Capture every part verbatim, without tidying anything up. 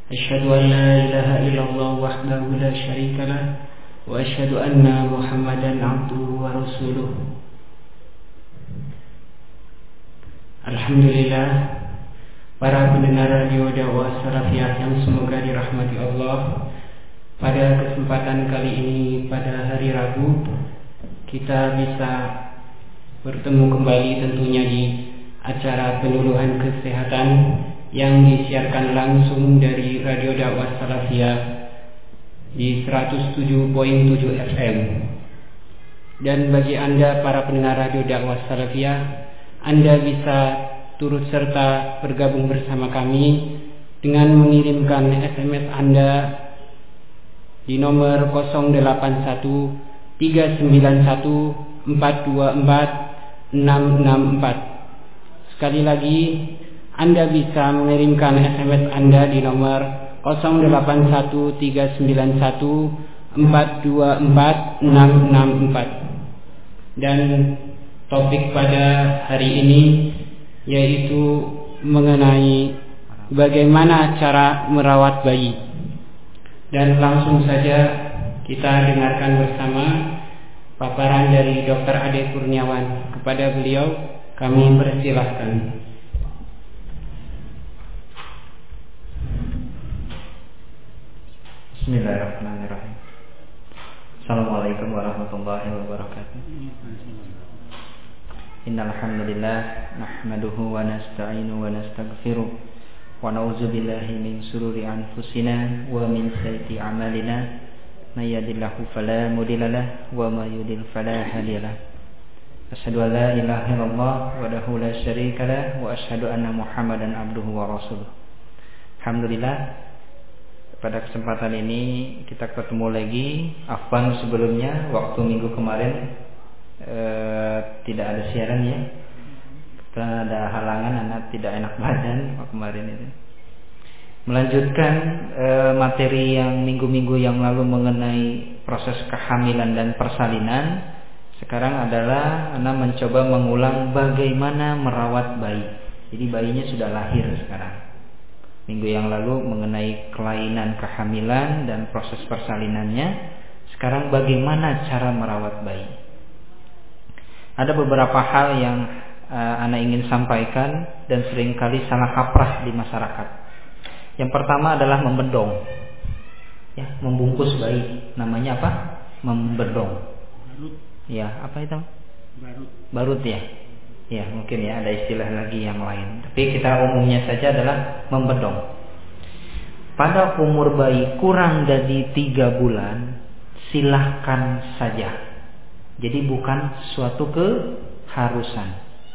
أشهد أن لا إله إلا الله وحده لا شريك له وأشهد أن محمدا عبده ورسوله. Alhamdulillah, para pendengar radio dakwah salafiyah yang semoga dirahmati Allah. Pada kesempatan kali ini, pada hari Rabu, kita bisa bertemu kembali tentunya di acara penyuluhan kesehatan yang disiarkan langsung dari Radio Dakwah Salafiyah di seratus tujuh koma tujuh F M. Dan bagi Anda para pendengar Radio Dakwah Salafiyah, Anda bisa turut serta bergabung bersama kami dengan mengirimkan S M S Anda di nomor nol delapan satu tiga sembilan satu empat dua empat enam enam empat. Sekali lagi, Anda bisa mengirimkan S M S Anda di nomor nol delapan satu tiga sembilan satu empat dua empat enam enam empat. Dan topik pada hari ini yaitu mengenai bagaimana cara merawat bayi. Dan langsung saja kita dengarkan bersama paparan dari Dokter Ade Kurniawan. Kepada beliau kami persilahkan. Bismillahirrahmanirrahim. Assalamualaikum warahmatullahi wabarakatuh. Innal hamdalillah nahmaduhu wa nasta'inu wa nastaghfiruh wa na'udzu billahi min shururi anfusina wa min sayyiati a'malina may yahdihillahu fala mudilla lahu wa may yudlil fala hadiya lahu. Asyhadu an la ilaha illallah wahdahu la syarika lahu wa asyhadu anna Muhammadan abduhu wa rasuluh. Alhamdulillah, pada kesempatan ini kita ketemu lagi. Afwan sebelumnya, waktu minggu kemarin eh, tidak ada siaran ya, karena ada halangan, anak tidak enak badan kemarin itu. Melanjutkan eh, materi yang minggu-minggu yang lalu mengenai proses kehamilan dan persalinan. Sekarang adalah anak mencoba mengulang bagaimana merawat bayi. Jadi bayinya sudah lahir sekarang. Minggu yang lalu mengenai kelainan kehamilan dan proses persalinannya. Sekarang bagaimana cara merawat bayi. Ada beberapa hal yang uh, Ana ingin sampaikan dan seringkali salah kaprah di masyarakat. Yang pertama adalah membedong, ya, membungkus bayi. Namanya apa? Membedong. Barut. Ya, apa itu? Barut. Barut ya. Ya, mungkin ya ada istilah lagi yang lain. Tapi kita umumnya saja adalah membedong. Pada umur bayi kurang dari tiga bulan, silahkan saja. Jadi bukan suatu keharusan.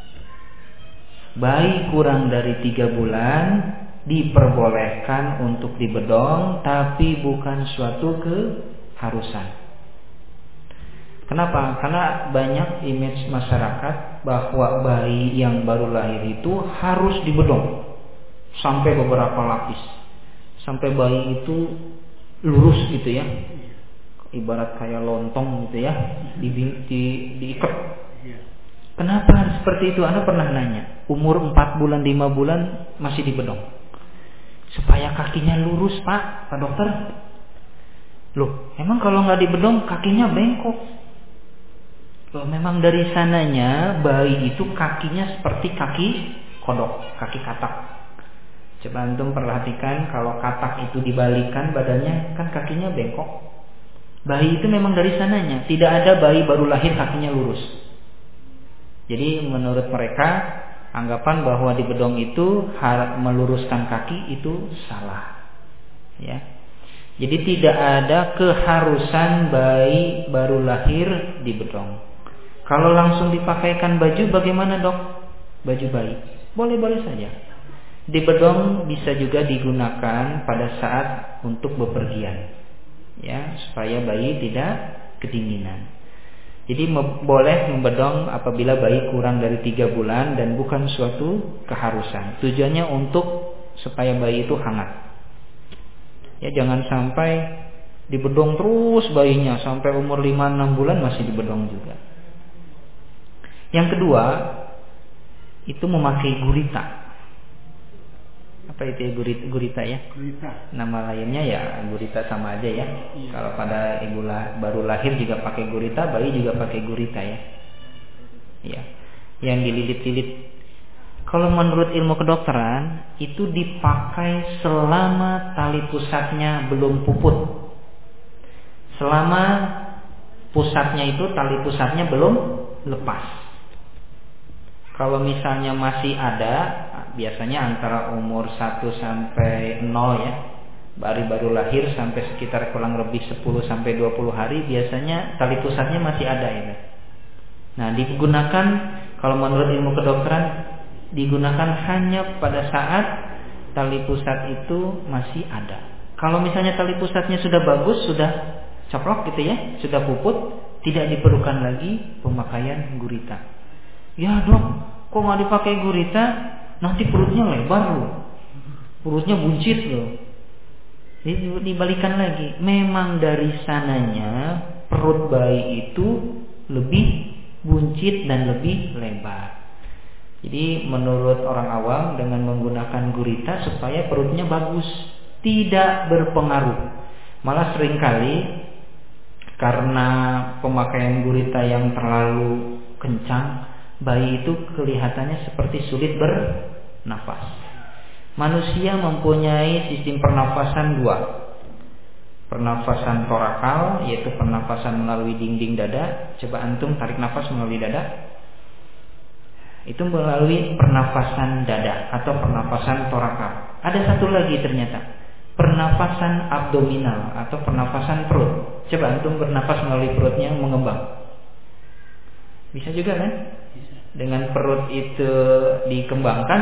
Bayi kurang dari tiga bulan diperbolehkan untuk dibedong, tapi bukan suatu keharusan. Kenapa? Karena banyak image masyarakat bahwa bayi yang baru lahir itu harus dibedong sampai beberapa lapis, sampai bayi itu lurus gitu ya, ibarat kayak lontong gitu ya, di, di, diikat. Kenapa seperti itu? Anda pernah nanya, umur empat bulan, lima bulan masih dibedong supaya kakinya lurus, Pak, Pak Dokter. Loh, emang kalau nggak dibedong kakinya bengkok. Loh, memang dari sananya bayi itu kakinya seperti kaki kodok, kaki katak. Coba antum perhatikan, kalau katak itu dibalikan badannya, kan kakinya bengkok. Bayi itu memang dari sananya, tidak ada bayi baru lahir kakinya lurus. Jadi menurut mereka, anggapan bahwa dibedong itu meluruskan kaki itu salah. Ya. Jadi tidak ada keharusan bayi baru lahir dibedong. Kalau langsung dipakaikan baju, bagaimana dok? Baju bayi boleh-boleh saja. Dibedong bisa juga digunakan pada saat untuk bepergian, ya, supaya bayi tidak kedinginan. Jadi boleh membedong apabila bayi kurang dari tiga bulan dan bukan suatu keharusan. Tujuannya untuk supaya bayi itu hangat. Ya, jangan sampai dibedong terus bayinya sampai umur lima enam bulan masih dibedong juga. Yang kedua, itu memakai gurita. Apa itu gurita, gurita ya? Gurita. Nama lainnya ya gurita sama aja ya. Iya. Kalau pada ibu lah, baru lahir juga pakai gurita, bayi juga pakai gurita ya. Iya. Yang dililit-lilit. Kalau menurut ilmu kedokteran itu dipakai selama tali pusatnya belum puput. Selama pusatnya itu tali pusatnya belum lepas. Kalau misalnya masih ada, biasanya antara umur satu sampai nol ya, baru-baru lahir sampai sekitar kurang lebih sepuluh sampai dua puluh hari, biasanya tali pusatnya masih ada ya. Nah, digunakan kalau menurut ilmu kedokteran digunakan hanya pada saat tali pusat itu masih ada. Kalau misalnya tali pusatnya sudah bagus, sudah coplok gitu ya, sudah puput, tidak diperlukan lagi pemakaian gurita. Ya dok, kok nggak dipakai gurita? Nanti perutnya lebar loh, perutnya buncit loh. Jadi dibalikan lagi. Memang dari sananya perut bayi itu lebih buncit dan lebih lebar. Jadi menurut orang awam dengan menggunakan gurita supaya perutnya bagus, tidak berpengaruh. Malah seringkali karena pemakaian gurita yang terlalu kencang, bayi itu kelihatannya seperti sulit bernafas. Manusia mempunyai sistem pernafasan dua. Pernafasan torakal, yaitu pernafasan melalui dinding dada. Coba antum tarik nafas melalui dada. Itu melalui pernafasan dada atau pernafasan torakal. Ada satu lagi ternyata, pernafasan abdominal atau pernafasan perut. Coba antum bernafas melalui perutnya mengembang. Bisa juga kan? Dengan perut itu dikembangkan,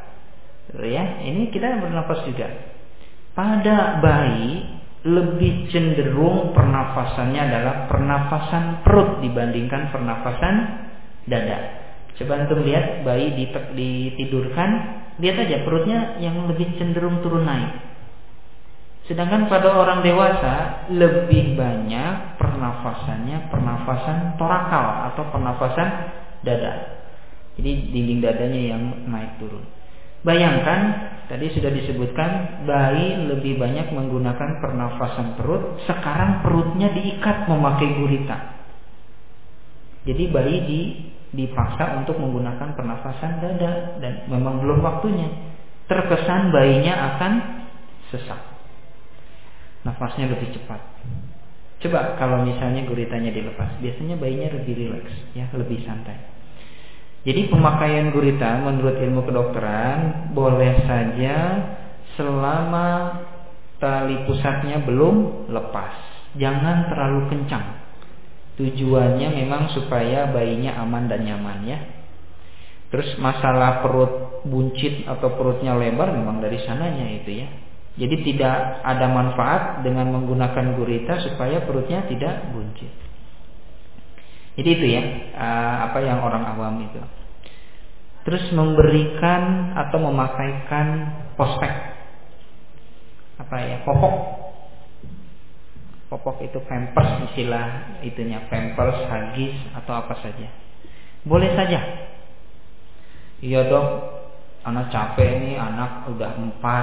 ya, ini kita bernafas juga. Pada bayi lebih cenderung pernafasannya adalah pernafasan perut dibandingkan pernafasan dada. Coba antum lihat bayi ditidurkan, lihat aja perutnya yang lebih cenderung turun naik. Sedangkan pada orang dewasa lebih banyak pernafasannya pernafasan torakal atau pernafasan dada. Jadi dinding dadanya yang naik turun. Bayangkan tadi sudah disebutkan bayi lebih banyak menggunakan pernafasan perut. Sekarang perutnya diikat memakai gurita. Jadi bayi di, dipaksa untuk menggunakan pernafasan dada dan memang belum waktunya. Terkesan bayinya akan sesak. Nafasnya lebih cepat. Coba kalau misalnya guritanya dilepas, biasanya bayinya lebih rileks, ya, lebih santai. Jadi pemakaian gurita menurut ilmu kedokteran boleh saja selama tali pusatnya belum lepas. Jangan terlalu kencang. Tujuannya memang supaya bayinya aman dan nyaman ya. Terus masalah perut buncit atau perutnya lebar memang dari sananya itu ya. Jadi tidak ada manfaat dengan menggunakan gurita supaya perutnya tidak buncit. Jadi itu ya, apa yang orang awam itu. Terus memberikan atau memakaikan pospek. Apa ya? Popok. Popok itu pampers, istilah itunya, pampers, hagis atau apa saja. Boleh saja. Iya dok, anak capek nih, anak udah empat.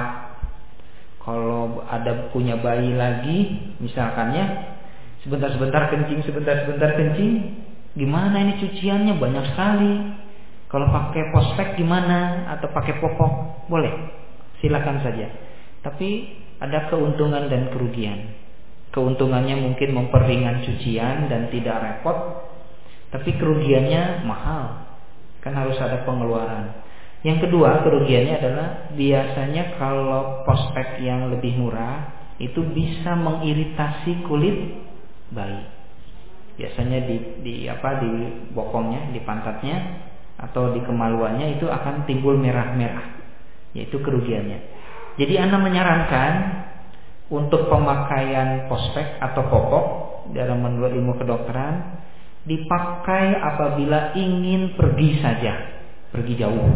Kalau ada punya bayi lagi, misalkannya sebentar-sebentar kencing, sebentar-sebentar kencing, gimana ini cuciannya banyak sekali. Kalau pakai pospek gimana? Atau pakai popok? Boleh, silakan saja. Tapi ada keuntungan dan kerugian. Keuntungannya mungkin memperingan cucian dan tidak repot. Tapi kerugiannya mahal, kan harus ada pengeluaran. Yang kedua, kerugiannya adalah biasanya kalau pospek yang lebih murah itu bisa mengiritasi kulit bayi. Biasanya di, di apa di bokongnya, di pantatnya atau di kemaluannya itu akan timbul merah-merah. Yaitu kerugiannya. Jadi Anda menyarankan untuk pemakaian pospek atau popok dalam menurut ilmu kedokteran dipakai apabila ingin pergi saja, pergi jauh.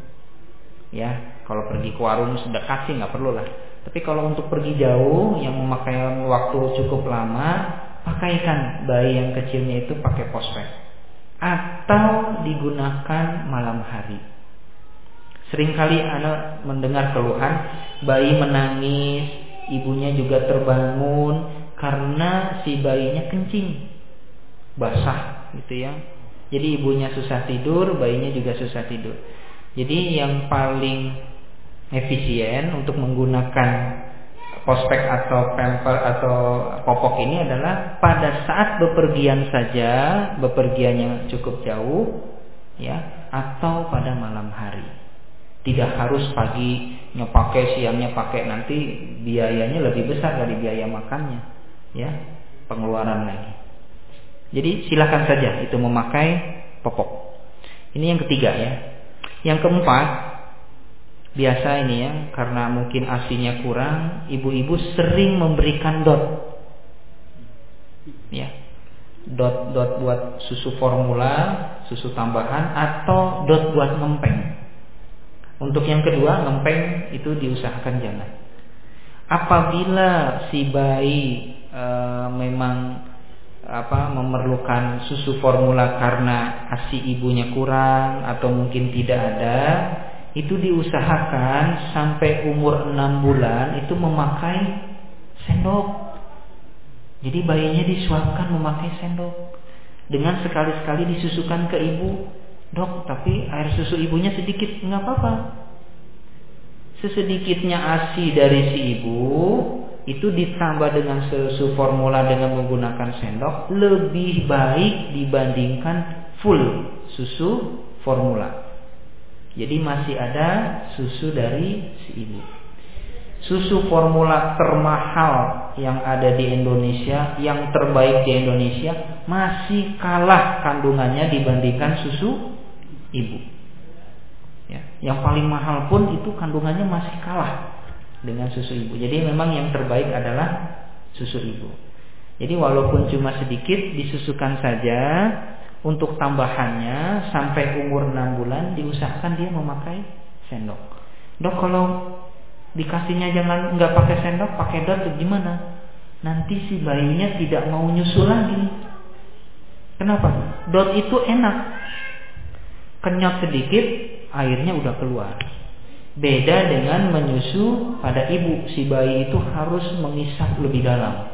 Ya, kalau pergi ke warung sedekat sih nggak perlu lah. Tapi kalau untuk pergi jauh yang memakai waktu cukup lama, pakaikan bayi yang kecilnya itu pakai pospek atau digunakan malam hari. Seringkali anak mendengar keluhan bayi menangis, ibunya juga terbangun karena si bayinya kencing, basah gitu ya. Jadi ibunya susah tidur, bayinya juga susah tidur. Jadi yang paling efisien untuk menggunakan pospek atau pamper atau popok ini adalah pada saat bepergian saja, bepergiannya cukup jauh ya, atau pada malam hari. Tidak harus paginya pakai, siangnya pakai, nanti biayanya lebih besar dari biaya makannya ya, pengeluaran lagi. Jadi silakan saja itu memakai popok. Ini yang ketiga ya. Yang keempat, biasa ini ya, karena mungkin asinya kurang, ibu-ibu sering memberikan dot. Ya. Dot-dot buat susu formula, susu tambahan, atau dot buat ngempeng. Untuk yang kedua, ngempeng itu diusahakan jangan. Apabila si bayi e, memang apa memerlukan susu formula karena ASI ibunya kurang atau mungkin tidak ada, itu diusahakan sampai umur enam bulan itu memakai sendok. Jadi bayinya disuapkan memakai sendok. Dengan sekali-sekali disusukan ke ibu. Dok, tapi air susu ibunya sedikit, nggak apa-apa. Sesedikitnya ASI dari si ibu itu ditambah dengan susu formula dengan menggunakan sendok lebih baik dibandingkan full susu formula. Jadi masih ada susu dari si ibu. Susu formula termahal yang ada di Indonesia, yang terbaik di Indonesia, masih kalah kandungannya dibandingkan susu ibu. Ya, yang paling mahal pun itu kandungannya masih kalah dengan susu ibu. Jadi memang yang terbaik adalah susu ibu. Jadi walaupun cuma sedikit disusukan saja, untuk tambahannya sampai umur enam bulan diusahakan dia memakai sendok. Dok, kalau dikasihnya jangan nggak pakai sendok, pakai dot gimana? Nanti si bayinya tidak mau nyusu lagi. Kenapa? Dot itu enak. Kenyot sedikit, airnya udah keluar. Beda dengan menyusu pada ibu, si bayi itu harus mengisap lebih dalam.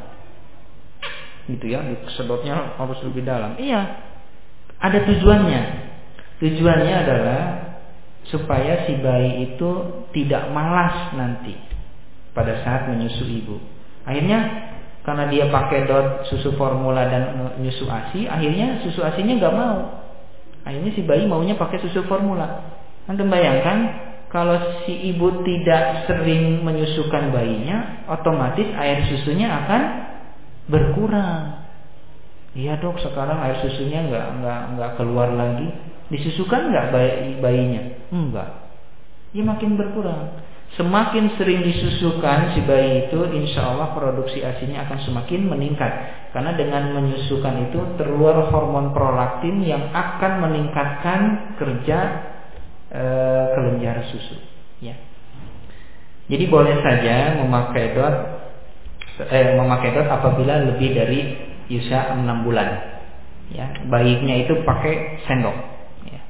Gitu ya, sedotnya harus lebih dalam. Iya, ada tujuannya. Tujuannya adalah supaya si bayi itu tidak malas nanti pada saat menyusu ibu. Akhirnya karena dia pakai dot susu formula dan menyusu ASI, akhirnya susu ASInya nggak mau. Akhirnya si bayi maunya pakai susu formula. Anda bayangkan kalau si ibu tidak sering menyusukan bayinya, otomatis air susunya akan berkurang. Iya dok, sekarang air susunya nggak nggak nggak keluar lagi. Disusukan nggak bayi, bayinya? Enggak. Dia makin berkurang. Semakin sering disusukan si bayi itu, insya Allah produksi ASInya akan semakin meningkat. Karena dengan menyusukan itu terluar hormon prolaktin yang akan meningkatkan kerja e, kelenjar susu. Ya. Jadi boleh saja memakai dot, eh, memakai dot apabila lebih dari usia enam bulan. Ya, baiknya itu pakai sendok.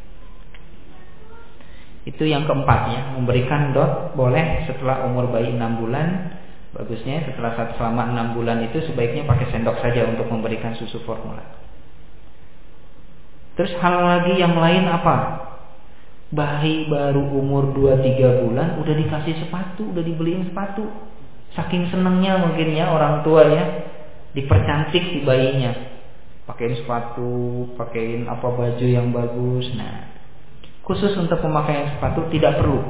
Itu yang keempat ya, memberikan dot boleh setelah umur bayi enam bulan. Bagusnya setelah selama enam bulan itu sebaiknya pakai sendok saja untuk memberikan susu formula. Terus hal lagi yang lain apa? Bayi baru umur dua tiga bulan udah dikasih sepatu, udah dibeliin sepatu. Saking senengnya mungkin ya orang tua ya, dipercantik si bayinya. Pakein sepatu, pakein apa baju yang bagus. Nah, khusus untuk pemakaian sepatu tidak perlu.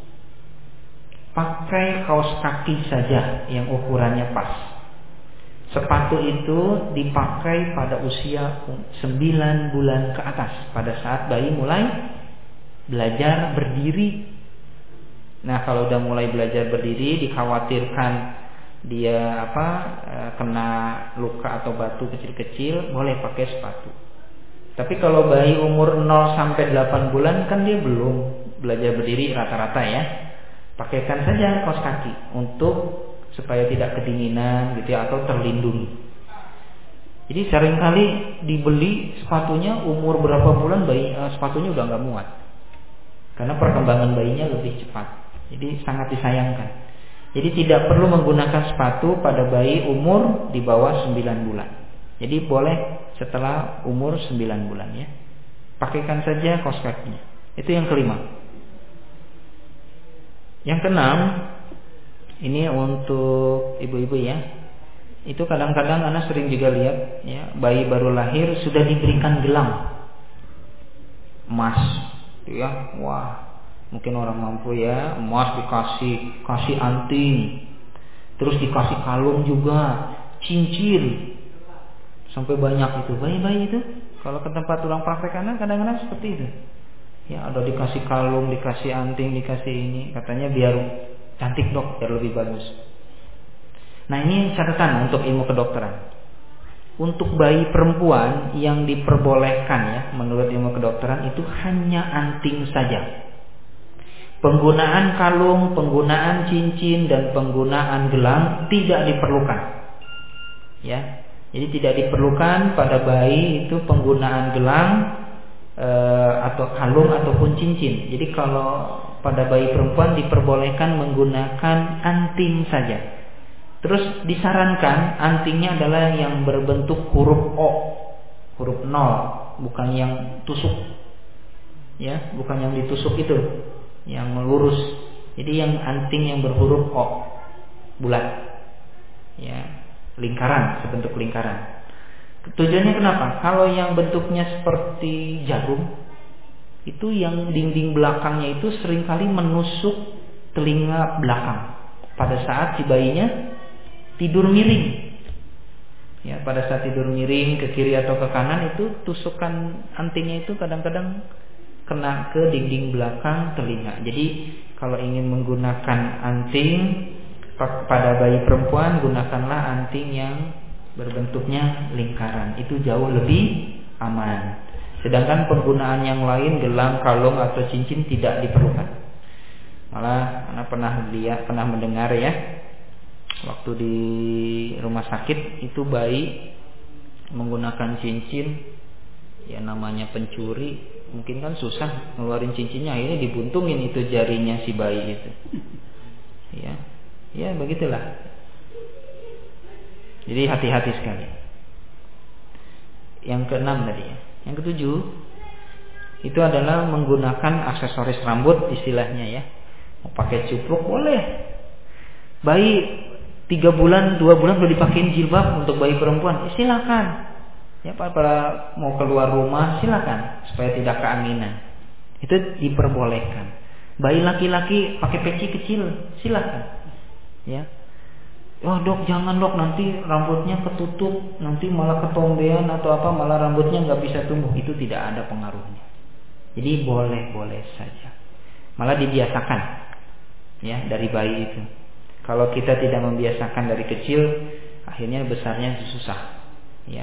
Pakai kaos kaki saja yang ukurannya pas. Sepatu itu dipakai pada usia sembilan bulan ke atas, pada saat bayi mulai belajar berdiri. Nah, kalau udah mulai belajar berdiri, dikhawatirkan dia apa kena luka atau batu kecil-kecil, boleh pakai sepatu. Tapi kalau bayi umur nol sampai delapan bulan kan dia belum belajar berdiri rata-rata ya. Pakaikan saja kaos kaki untuk supaya tidak kedinginan gitu ya, atau terlindungi. Jadi seringkali dibeli sepatunya umur berapa bulan bayi uh, sepatunya udah nggak muat. karena perkembangan bayinya lebih cepat. Jadi sangat disayangkan. Jadi tidak perlu menggunakan sepatu pada bayi umur di bawah sembilan bulan. Jadi boleh setelah umur sembilan bulan ya. Pakaikan saja kaos kakinya. Itu yang kelima. Yang keenam, ini untuk ibu-ibu ya. Itu kadang-kadang anak sering juga lihat ya, bayi baru lahir sudah diberikan gelang emas, ya, wah, mungkin orang mampu ya, emas dikasih, kasih anting, terus dikasih kalung juga, cincin, sampai banyak itu bayi-bayi itu. Kalau ke tempat tulang praktek anak kadang-kadang seperti itu. Ya, ada dikasih kalung, dikasih anting, dikasih ini, katanya biar cantik dok, biar lebih bagus. Nah ini catatan untuk ilmu kedokteran. Untuk bayi perempuan yang diperbolehkan ya menurut ilmu kedokteran itu hanya anting saja. Penggunaan kalung, penggunaan cincin dan penggunaan gelang tidak diperlukan. Ya. Jadi tidak diperlukan pada bayi itu penggunaan gelang e, atau kalung ataupun cincin. Jadi kalau pada bayi perempuan diperbolehkan menggunakan anting saja. Terus disarankan antingnya adalah yang berbentuk huruf O, huruf nol, bukan yang tusuk, ya, bukan yang ditusuk itu, yang lurus. Jadi yang anting yang berhuruf O, bulat, ya, lingkaran, sebentuk lingkaran. Tujuannya kenapa? Kalau yang bentuknya seperti jarum, itu yang dinding belakangnya itu seringkali menusuk telinga belakang pada saat si bayinya tidur miring. Ya, pada saat tidur miring ke kiri atau ke kanan itu tusukan antingnya itu kadang-kadang kena ke dinding belakang telinga. Jadi kalau ingin menggunakan anting pada bayi perempuan, gunakanlah anting yang berbentuknya lingkaran. Itu jauh lebih aman. Sedangkan penggunaan yang lain, gelang, kalung atau cincin tidak diperlukan. Malah anak pernah lihat, pernah mendengar ya, waktu di rumah sakit itu bayi menggunakan cincin, ya namanya pencuri, mungkin kan susah ngeluarin cincinnya, akhirnya dibuntungin itu jarinya si bayi itu. Ya, ya begitulah. Jadi hati-hati sekali. Yang keenam tadi ya. Yang ketujuh itu adalah menggunakan aksesoris rambut istilahnya ya. Mau pakai cupluk boleh. Bayi tiga bulan, dua bulan udah dipakein jilbab untuk bayi perempuan, ya, silakan. Ya, para mau keluar rumah silakan supaya tidak keanginan. Itu diperbolehkan. Bayi laki-laki pakai peci kecil, silakan. Ya. Oh dok, jangan dok, nanti rambutnya ketutup, nanti malah ketombean atau apa, malah rambutnya nggak bisa tumbuh. Itu tidak ada pengaruhnya. Jadi boleh-boleh saja. Malah dibiasakan, ya, dari bayi itu. Kalau kita tidak membiasakan dari kecil, akhirnya besarnya susah. Ya,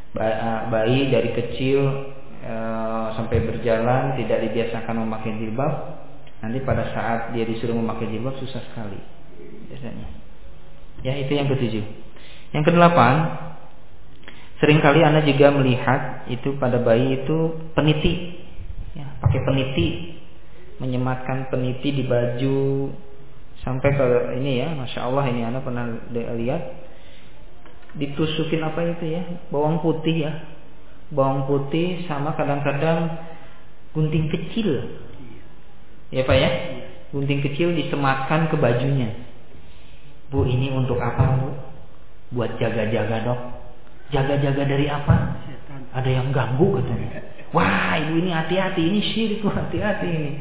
bayi dari kecil e, sampai berjalan tidak dibiasakan memakai jilbab, nanti pada saat dia disuruh memakai jilbab susah sekali biasanya. Ya, itu yang ketujuh. Yang kedelapan, seringkali Anda juga melihat itu pada bayi itu peniti, ya, pakai peniti, menyematkan peniti di baju. Sampai ke ini ya, masya Allah ini Anda pernah lihat ditusukin apa itu ya, bawang putih ya, bawang putih sama kadang-kadang gunting kecil, ya Pak ya, gunting kecil disematkan ke bajunya. Bu, ini untuk apa Bu? Buat jaga-jaga dok. Jaga-jaga dari apa? Ada yang ganggu katanya. Wah ibu ini hati-hati, ini syirik, hati-hati ini.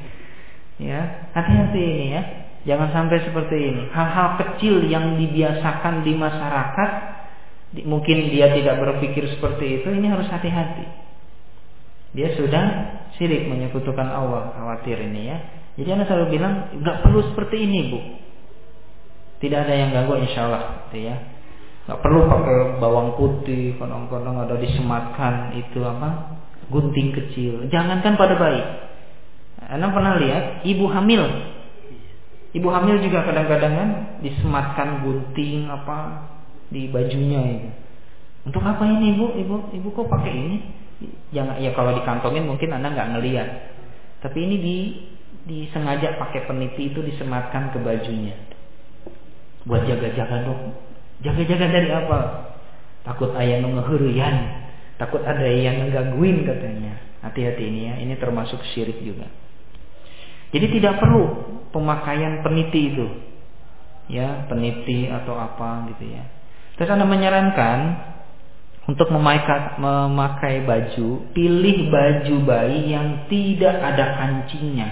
Ya, hati-hati ini ya. Jangan sampai seperti ini. Hal-hal kecil yang dibiasakan di masyarakat, mungkin dia tidak berpikir seperti itu, ini harus hati-hati. Dia sudah syirik, menyekutukan Allah, khawatir ini ya. Jadi Anda selalu bilang, nggak perlu seperti ini Bu. Tidak ada yang ganggu insya Allah, gitu ya. Nggak perlu pakai bawang putih, kadang-kadang ada disematkan itu apa, gunting kecil. Jangankan pada bayi. Anda pernah lihat ibu hamil. Ibu hamil juga kadang-kadang kan disematkan gunting apa di bajunya itu. Untuk apa ini ibu? Ibu, ibu kok pakai ini? Jangan, ya kalau dikantongin mungkin Anda nggak ngelihat. Tapi ini di disengaja pakai peniti itu disematkan ke bajunya. Buat jaga-jaga dong. Jaga-jaga dari apa? Takut ayah ngehurian, takut ada yang ngegangguin katanya. Hati-hati ini ya, ini termasuk syirik juga. Jadi tidak perlu pemakaian peniti itu. Ya, peniti atau apa gitu ya. Terus Anda menyarankan untuk memakai, memakai baju, pilih baju bayi yang tidak ada kancingnya.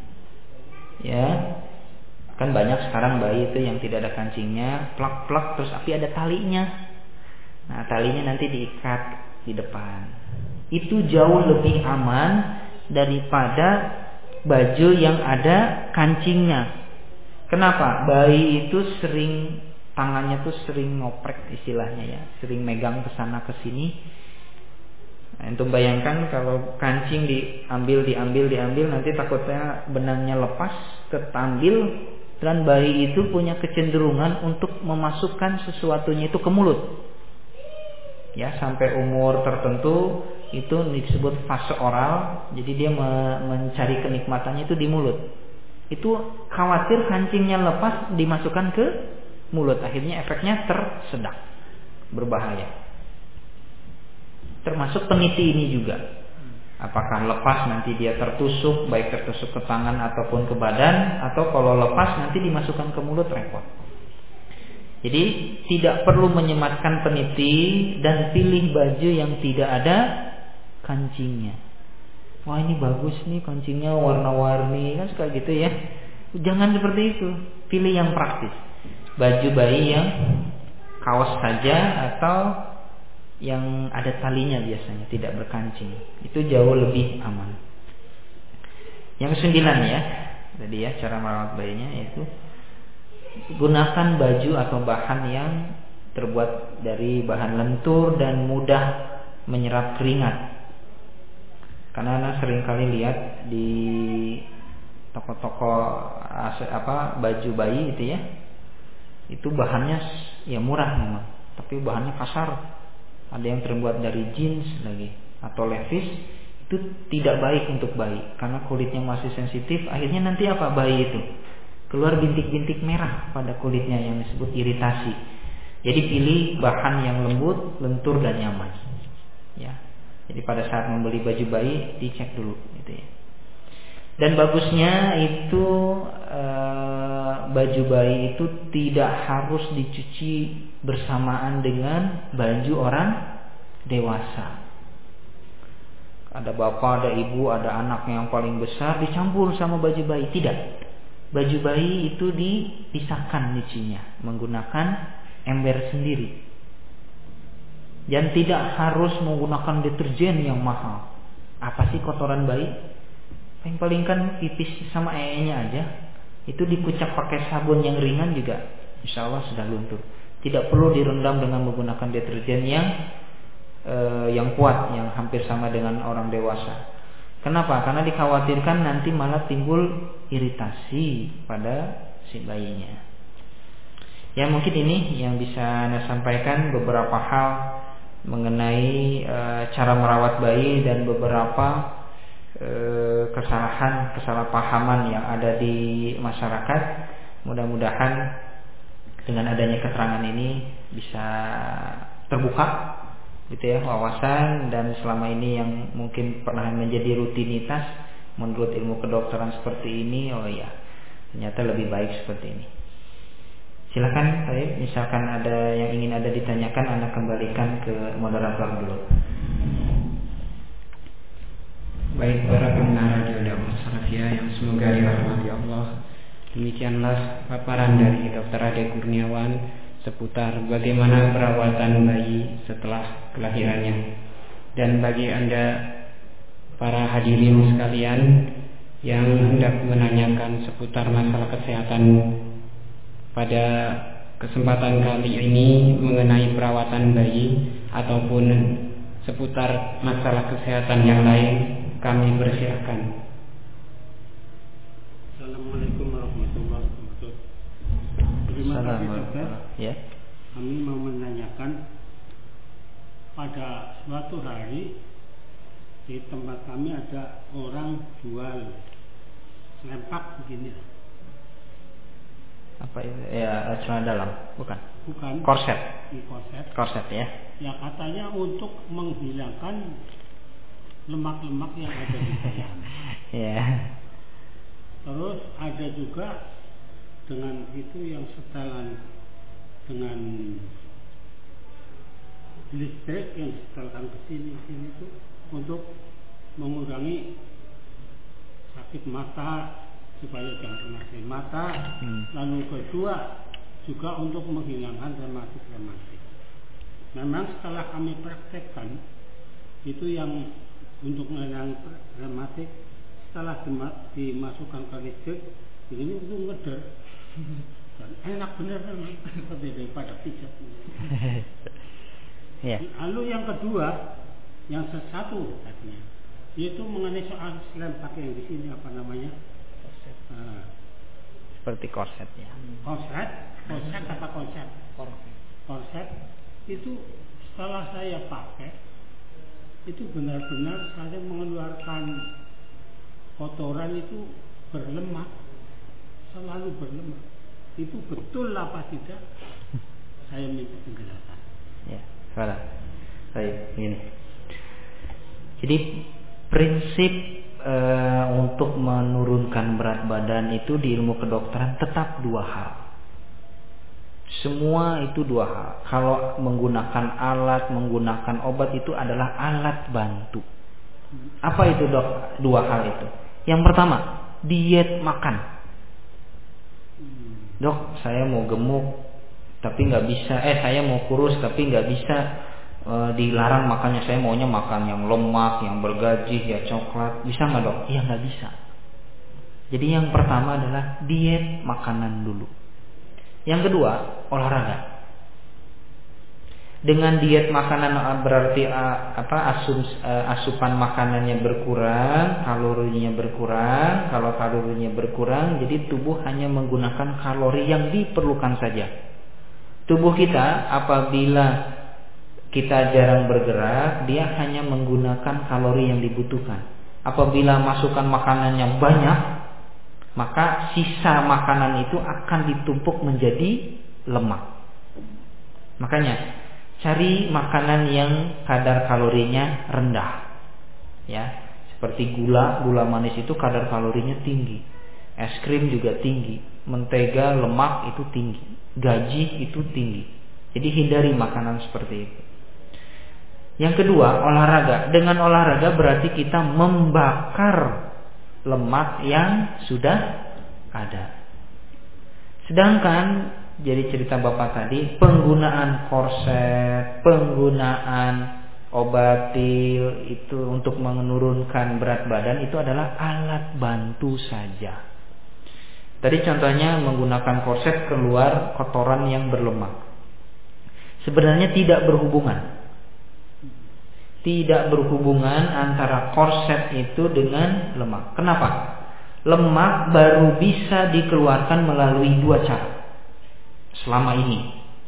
Ya. Kan banyak sekarang bayi itu yang tidak ada kancingnya, plak-plak terus tapi ada talinya. Nah, talinya nanti diikat di depan. Itu jauh lebih aman daripada baju yang ada kancingnya. Kenapa? Bayi itu sering tangannya tuh sering ngoprek istilahnya ya, sering megang ke sana ke sini. Nah, untuk bayangkan kalau kancing diambil diambil diambil nanti takutnya benangnya lepas, ketambil, dan bayi itu punya kecenderungan untuk memasukkan sesuatunya itu ke mulut. Ya, sampai umur tertentu itu disebut fase oral. Jadi dia mencari kenikmatannya itu di mulut. Itu khawatir kancingnya lepas dimasukkan ke mulut, akhirnya efeknya tersedak, berbahaya. Termasuk peniti ini juga. Apakah lepas nanti dia tertusuk, baik tertusuk ke tangan ataupun ke badan, atau kalau lepas nanti dimasukkan ke mulut, repot. Jadi tidak perlu menyematkan peniti dan pilih baju yang tidak ada kancingnya. Wah, ini bagus nih kancingnya warna-warni, kan suka gitu ya. Jangan seperti itu. Pilih yang praktis. Baju bayi yang kaos saja atau yang ada talinya biasanya, tidak berkancing. Itu jauh lebih aman. Yang kesembilan ya, tadi ya cara merawat bayinya yaitu gunakan baju atau bahan yang terbuat dari bahan lentur dan mudah menyerap keringat. Karena anak sering kali lihat di toko-toko apa baju bayi itu ya, itu bahannya ya murah memang, tapi bahannya kasar. Ada yang terbuat dari jeans lagi atau levis, itu tidak baik untuk bayi karena kulitnya masih sensitif. Akhirnya nanti apa, bayi itu keluar bintik-bintik merah pada kulitnya yang disebut iritasi. Jadi pilih bahan yang lembut, lentur dan nyaman. Ya. Jadi pada saat membeli baju bayi dicek dulu gitu ya. Dan bagusnya itu e, baju bayi itu tidak harus dicuci bersamaan dengan baju orang dewasa. Ada bapak, ada ibu, ada anak yang paling besar dicampur sama baju bayi. Tidak. Baju bayi itu dipisahkan nyucinya menggunakan ember sendiri. Dan tidak harus menggunakan deterjen yang mahal. Apa sih kotoran bayi? Yang paling kan pipis sama ee-nya aja. Itu dikucap pakai sabun yang ringan juga insya Allah sudah luntur. Tidak perlu direndam dengan menggunakan deterjen yang eh, yang kuat, yang hampir sama dengan orang dewasa. Kenapa? Karena dikhawatirkan nanti malah timbul iritasi pada si bayinya. Ya mungkin ini yang bisa saya sampaikan, beberapa hal mengenai e, cara merawat bayi dan beberapa e, kesalahan, kesalahpahaman yang ada di masyarakat. Mudah-mudahan dengan adanya keterangan ini bisa terbuka gitu ya wawasan, dan selama ini yang mungkin pernah menjadi rutinitas menurut ilmu kedokteran seperti ini, oh ya ternyata lebih baik seperti ini. Silakan, baik, misalkan ada yang ingin ada ditanyakan, Anda kembalikan ke moderator dulu. Baik, para pendengar radio Dakwah Salafiyah yang semoga dirahmati Allah. Demikianlah paparan dari Dokter Ade Kurniawan seputar bagaimana perawatan bayi setelah kelahirannya. Dan bagi Anda para hadirin sekalian yang hendak menanyakan seputar masalah kesehatan pada kesempatan kali ini mengenai perawatan bayi ataupun seputar masalah kesehatan yang lain, kami persilahkan. Assalamualaikum warahmatullahi wabarakatuh. Terima kasih dokter. Ya. Kami mau menanyakan, pada suatu hari di tempat kami ada orang jual selempak begini. Apa itu? Ya, celana dalam, bukan? Bukan. Korset. Di korset. Korset ya. Yang katanya untuk menghilangkan lemak-lemak yang ada di dalam. Ya. Terus ada juga dengan itu yang setelan dengan listrik yang setelkan ke sini sini itu untuk mengurangi sakit mata supaya jangan kena sakit mata. Hmm. Lalu kedua juga untuk menghilangkan rematik-rematik. Memang setelah kami praktekkan itu yang untuk menghilangkan rematik setelah dimasukkan ke listrik ini itu ngeder dan enak bener lebih daripada pijat. Ya. Lalu yang kedua, yang sesatu tadinya, yaitu mengenai soal selempak yang di sini apa namanya? Korset. Uh, Seperti korset ya. Korset, korset kata korset. Korset. Korset itu setelah saya pakai itu benar-benar saya mengeluarkan kotoran itu berlemak, selalu berlemak. Itu betul apa tidak? Saya minta penjelasan. Ya. Salah. Baik, ini. Jadi prinsip e, untuk menurunkan berat badan itu di ilmu kedokteran tetap dua hal. Semua itu dua hal. Kalau menggunakan alat, menggunakan obat itu adalah alat bantu. Apa itu dok? Dua hal itu. Yang pertama, diet makan. Dok, saya mau gemuk tapi nggak bisa, eh saya mau kurus tapi nggak bisa, e, dilarang makannya, saya maunya makan yang lemak, yang bergajih, ya coklat, bisa nggak dok? Iya nggak bisa. Jadi yang pertama adalah diet makanan dulu. Yang kedua olahraga. Dengan diet makanan berarti apa? Asum, asupan makanannya berkurang, kalorinya berkurang. Kalau kalorinya berkurang, jadi tubuh hanya menggunakan kalori yang diperlukan saja. Tubuh kita apabila kita jarang bergerak, dia hanya menggunakan kalori yang dibutuhkan. Apabila masukan makanannya banyak, maka sisa makanan itu akan ditumpuk menjadi lemak. Makanya cari makanan yang kadar kalorinya rendah. Ya, seperti gula, gula manis itu kadar kalorinya tinggi. Es krim juga tinggi, mentega, lemak itu tinggi, gaji itu tinggi. Jadi hindari makanan seperti itu. Yang kedua, olahraga. Dengan olahraga berarti kita membakar lemak yang sudah ada. Sedangkan jadi cerita Bapak tadi, penggunaan korset, penggunaan obat pil itu untuk menurunkan berat badan itu adalah alat bantu saja. Tadi contohnya menggunakan korset keluar kotoran yang berlemak. Sebenarnya tidak berhubungan. Tidak berhubungan antara korset itu dengan lemak. Kenapa? Lemak baru bisa dikeluarkan melalui dua cara selama ini.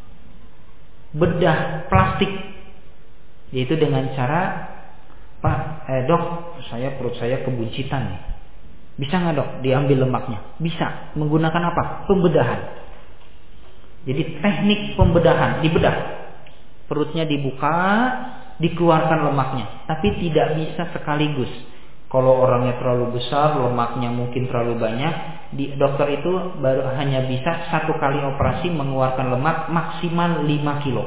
Bedah plastik, yaitu dengan cara, Pak, eh, dok, saya perut saya kebuncitan nih. Bisa nggak dok diambil lemaknya? Bisa. Menggunakan apa? Pembedahan. Jadi teknik pembedahan, dibedah. Perutnya dibuka, dikeluarkan lemaknya. Tapi tidak bisa sekaligus. Kalau orangnya terlalu besar, lemaknya mungkin terlalu banyak, di dokter itu baru hanya bisa satu kali operasi mengeluarkan lemak maksimal lima kilo.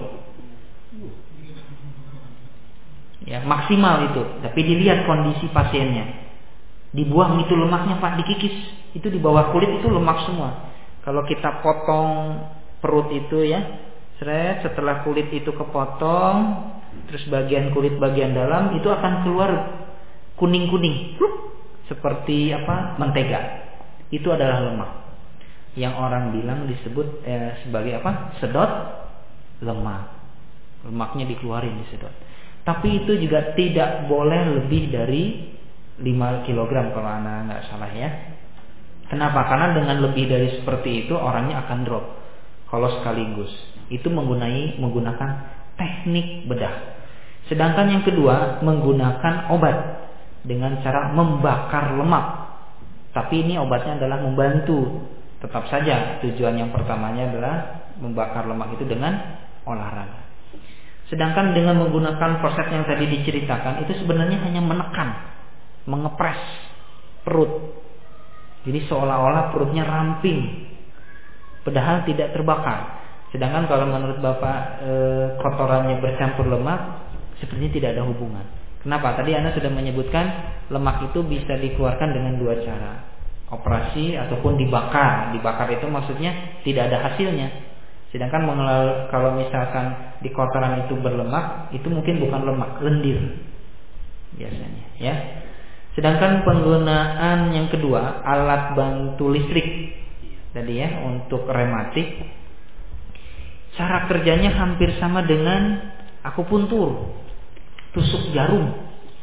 Ya, maksimal itu. Tapi dilihat kondisi pasiennya. Dibuang itu lemaknya Pak, dikikis. Itu di bawah kulit itu lemak semua. Kalau kita potong perut itu ya, seret, setelah kulit itu kepotong, terus bagian kulit bagian dalam itu akan keluar kuning-kuning, seperti apa? Mentega. Itu adalah lemak. Yang orang bilang disebut eh, sebagai apa? Sedot lemak. Lemaknya dikeluarin, disedot. Tapi itu juga tidak boleh lebih dari lima kilogram kalau anak nggak salah ya. Kenapa? Karena dengan lebih dari seperti itu orangnya akan drop. Kalau sekaligus itu menggunakan menggunakan teknik bedah. Sedangkan yang kedua menggunakan obat dengan cara membakar lemak. Tapi ini obatnya adalah membantu. Tetap saja tujuan yang pertamanya adalah membakar lemak itu dengan olahraga. Sedangkan dengan menggunakan proses yang tadi diceritakan itu sebenarnya hanya menekan, mengepres perut. Jadi seolah-olah perutnya ramping, padahal tidak terbakar. Sedangkan kalau menurut Bapak e, kotorannya bercampur lemak, sepertinya tidak ada hubungan. Kenapa? Tadi Anda sudah menyebutkan lemak itu bisa dikeluarkan dengan dua cara, operasi ataupun dibakar. Dibakar itu maksudnya tidak ada hasilnya. Sedangkan kalau misalkan di kotoran itu berlemak, itu mungkin bukan lemak, lendir biasanya, ya. Sedangkan penggunaan yang kedua, alat bantu listrik tadi ya, untuk rematik, cara kerjanya hampir sama dengan akupuntur, tusuk jarum.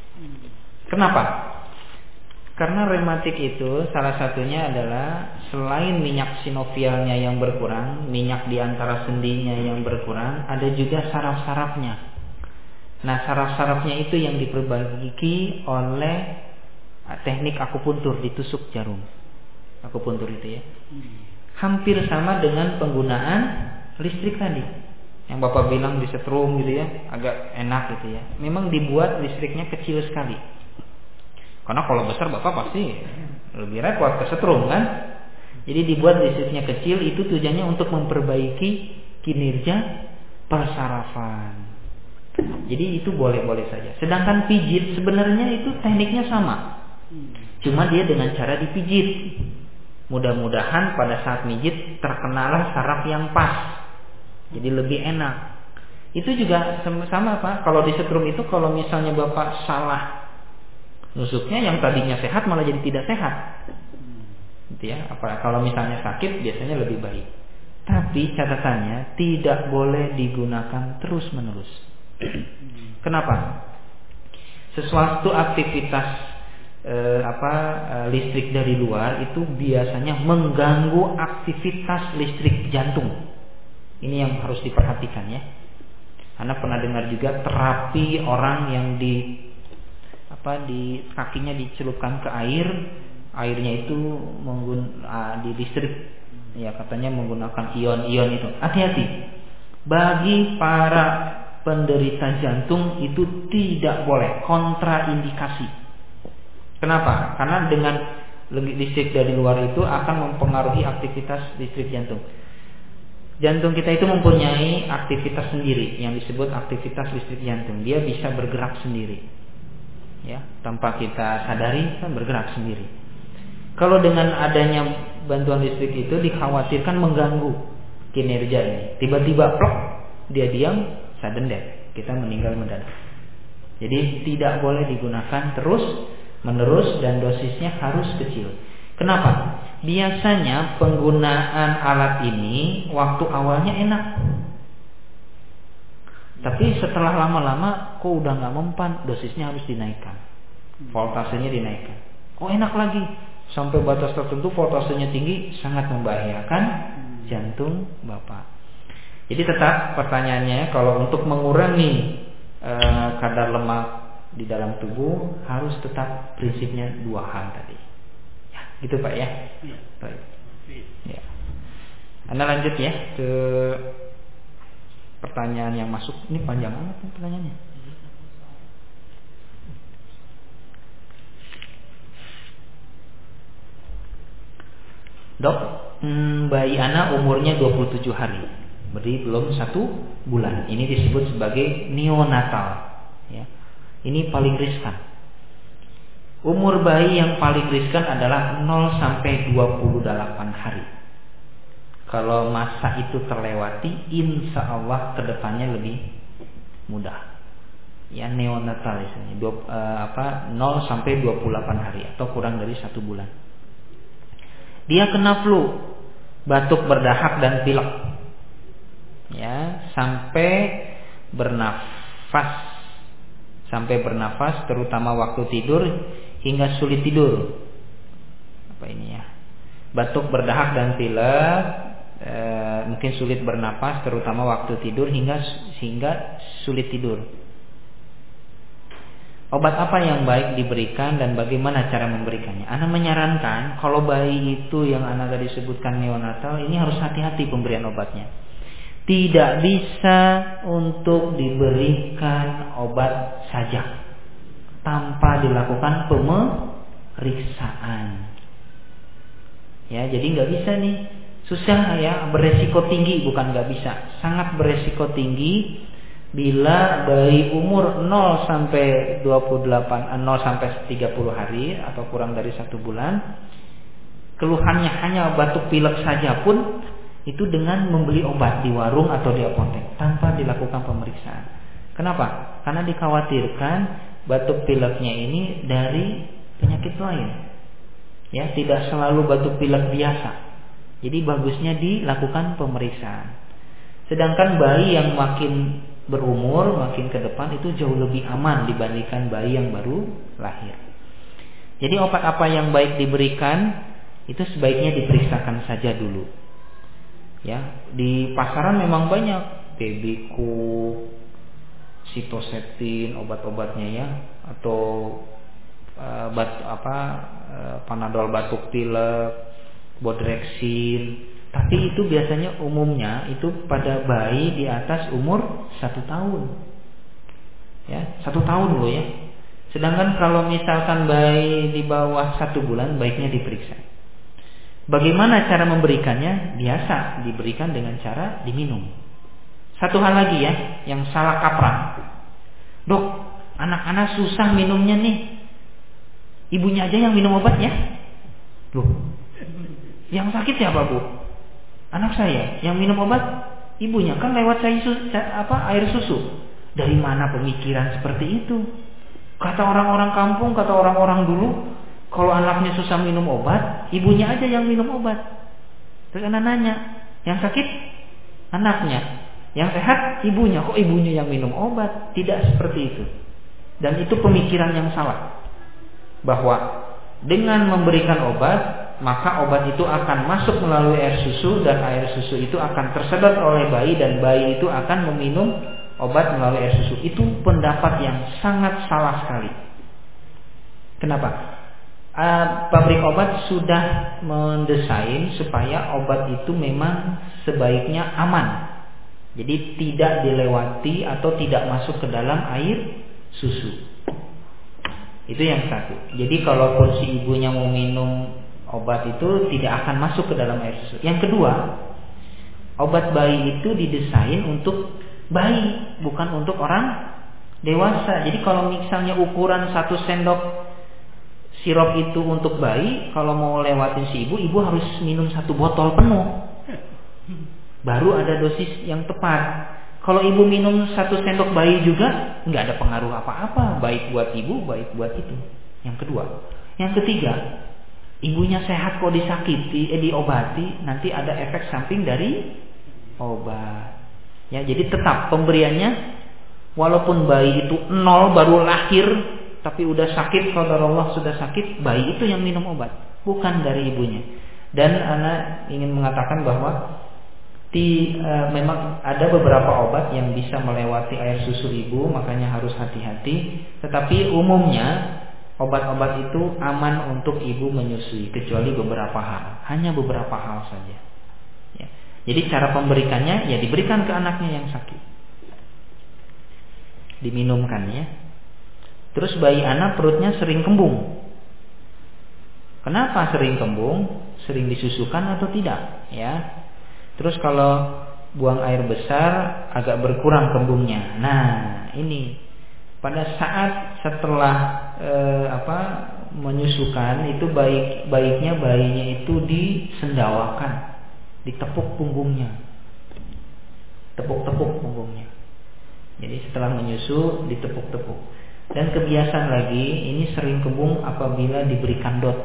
Kenapa? Karena rematik itu salah satunya adalah selain minyak sinovialnya yang berkurang, minyak di antara sendinya yang berkurang, ada juga saraf-sarafnya. Nah, saraf-sarafnya itu yang diperbaiki oleh teknik akupuntur, ditusuk jarum. Akupuntur itu ya. Hampir sama dengan penggunaan listrik tadi. Yang Bapak bilang disetrum gitu ya, agak enak gitu ya. Memang dibuat listriknya kecil sekali. Karena kalau besar Bapak pasti lebih repot, kesetrum kan. Jadi dibuat listriknya kecil, itu tujuannya untuk memperbaiki kinerja persarafan. Jadi itu boleh-boleh saja. Sedangkan pijit sebenarnya itu tekniknya sama. Cuma dia dengan cara dipijit. Mudah-mudahan pada saat mijit terkenalah saraf yang pas, jadi lebih enak. Itu juga sama Pak. Kalau disetrum itu, kalau misalnya Bapak salah nusuknya, yang tadinya sehat malah jadi tidak sehat. Gitu ya. Apa kalau misalnya sakit biasanya lebih baik. Tapi catatannya tidak boleh digunakan terus-menerus. Kenapa? Sesuatu aktivitas Eh, apa eh, listrik dari luar itu biasanya mengganggu aktivitas listrik jantung. Ini yang harus diperhatikan ya. Anda pernah dengar juga terapi orang yang di apa di kakinya dicelupkan ke air, airnya itu menggun, uh, di listrik ya, katanya menggunakan ion-ion itu. Hati-hati. Bagi para penderita jantung itu tidak boleh, kontraindikasi. Kenapa? Karena dengan listrik dari luar itu akan mempengaruhi aktivitas listrik jantung. Jantung kita itu mempunyai aktivitas sendiri yang disebut aktivitas listrik jantung. Dia bisa bergerak sendiri, ya, tanpa kita sadari kan bergerak sendiri. Kalau dengan adanya bantuan listrik itu dikhawatirkan mengganggu kinerja ini. Tiba-tiba plok, dia diam, sudden death, kita meninggal mendadak. Jadi tidak boleh digunakan terus menerus dan dosisnya harus kecil. Kenapa? Biasanya penggunaan alat ini waktu awalnya enak, tapi setelah lama-lama kok udah nggak mempan, dosisnya harus dinaikkan, voltasenya dinaikkan. Oh enak lagi, sampai batas tertentu voltasenya tinggi, sangat membahayakan jantung Bapak. Jadi tetap pertanyaannya, kalau untuk mengurangi eh, kadar lemak di dalam tubuh harus tetap prinsipnya dua hal tadi. Ya, gitu Pak ya. Ya. Baik. Ya. Anda lanjut ya ke pertanyaan yang masuk. Ini panjang banget pertanyaannya. Dok, hmm, bayi anak umurnya dua puluh tujuh hari, berarti belum satu bulan. Ini disebut sebagai neonatal. Ya. Ini paling riskan. Umur bayi yang paling riskan adalah nol sampai dua puluh delapan hari. Kalau masa itu terlewati, insya Allah kedepannya lebih mudah. Ya, neonatal misalnya, dua, uh, apa, nol sampai dua puluh delapan hari atau kurang dari satu bulan. Dia kena flu, batuk berdahak dan pilek. Ya, sampai bernafas. Sampai bernafas, terutama waktu tidur hingga sulit tidur. Apa ini ya? Batuk berdahak dan pilek, e, mungkin sulit bernafas, terutama waktu tidur hingga hingga sulit tidur. obat apa yang baik diberikan dan bagaimana cara memberikannya. Ana menyarankan kalau bayi itu yang Ana tadi sebutkan neonatal, ini harus hati-hati pemberian obatnya. Tidak bisa untuk diberikan obat saja tanpa dilakukan pemeriksaan. Ya, jadi nggak bisa nih, susah ya, beresiko tinggi, bukan nggak bisa, sangat beresiko tinggi. Bila bayi umur nol sampai dua puluh delapan, nol sampai tiga puluh hari atau kurang dari satu bulan, keluhannya hanya batuk pilek saja pun, itu dengan membeli obat di warung atau di apotek tanpa dilakukan pemeriksaan. Kenapa? Karena dikhawatirkan batuk pileknya ini dari penyakit lain. Ya, tidak selalu batuk pilek biasa. Jadi bagusnya dilakukan pemeriksaan. Sedangkan bayi yang makin berumur, makin ke depan itu jauh lebih aman dibandingkan bayi yang baru lahir. Jadi obat apa yang baik diberikan itu sebaiknya diperiksakan saja dulu. Ya, di pasaran memang banyak Bebiku, Sitosetin, obat-obatnya ya, atau uh, bat apa uh, Panadol batuk pilek, Bodrexin. Tapi itu biasanya umumnya itu pada bayi di atas umur satu tahun, ya satu tahun loh ya. Sedangkan kalau misalkan bayi di bawah satu bulan, baiknya diperiksa. Bagaimana cara memberikannya? Biasa diberikan dengan cara diminum. Satu hal lagi ya, yang salah kaprah. Dok, anak-anak susah minumnya nih. Ibunya aja yang minum obat ya. Loh, yang sakit siapa bu? Anak saya. Yang minum obat ibunya, kan lewat saya susu, apa air susu. Dari mana pemikiran seperti itu? Kata orang-orang kampung, kata orang-orang dulu, kalau anaknya susah minum obat, ibunya aja yang minum obat. Terus anak nanya, yang sakit anaknya, yang sehat ibunya. Kok ibunya yang minum obat? Tidak seperti itu. Dan itu pemikiran yang salah. Bahwa dengan memberikan obat, maka obat itu akan masuk melalui air susu, dan air susu itu akan tersedot oleh bayi, dan bayi itu akan meminum obat melalui air susu. Itu pendapat yang sangat salah sekali. Kenapa? Uh, pabrik obat sudah mendesain supaya obat itu memang sebaiknya aman. Jadi tidak dilewati atau tidak masuk ke dalam air susu. Itu yang satu. Jadi kalaupun si ibunya mau minum obat itu tidak akan masuk ke dalam air susu. Yang kedua, obat bayi itu didesain untuk bayi, bukan untuk orang dewasa. Jadi kalau misalnya ukuran satu sendok sirup itu untuk bayi, kalau mau lewatin si ibu, ibu harus minum satu botol penuh. Baru ada dosis yang tepat. Kalau ibu minum satu sendok bayi juga, nggak ada pengaruh apa-apa, baik buat ibu, baik buat itu. Yang kedua, yang ketiga, ibunya sehat kok disakiti, eh, diobati, nanti ada efek samping dari obat. Ya, jadi tetap pemberiannya, walaupun bayi itu nol baru lahir, tapi udah sakit, qadarullah sudah sakit, bayi itu yang minum obat, bukan dari ibunya. Dan anak ingin mengatakan bahwa di, e, memang ada beberapa obat yang bisa melewati air susu ibu, makanya harus hati-hati. Tetapi umumnya obat-obat itu aman untuk ibu menyusui, kecuali beberapa hal, hanya beberapa hal saja. Ya. Jadi cara pemberikannya ya diberikan ke anaknya yang sakit, diminumkan ya. Terus bayi anak perutnya sering kembung. Kenapa sering kembung? Sering disusukan atau tidak? Ya. Terus kalau buang air besar agak berkurang kembungnya. Nah, ini pada saat setelah e, apa menyusukan itu baik baiknya bayinya itu disendawakan, ditepuk punggungnya, tepuk-tepuk punggungnya. Jadi setelah menyusu ditepuk-tepuk. Dan kebiasaan lagi ini sering kembung apabila diberikan dot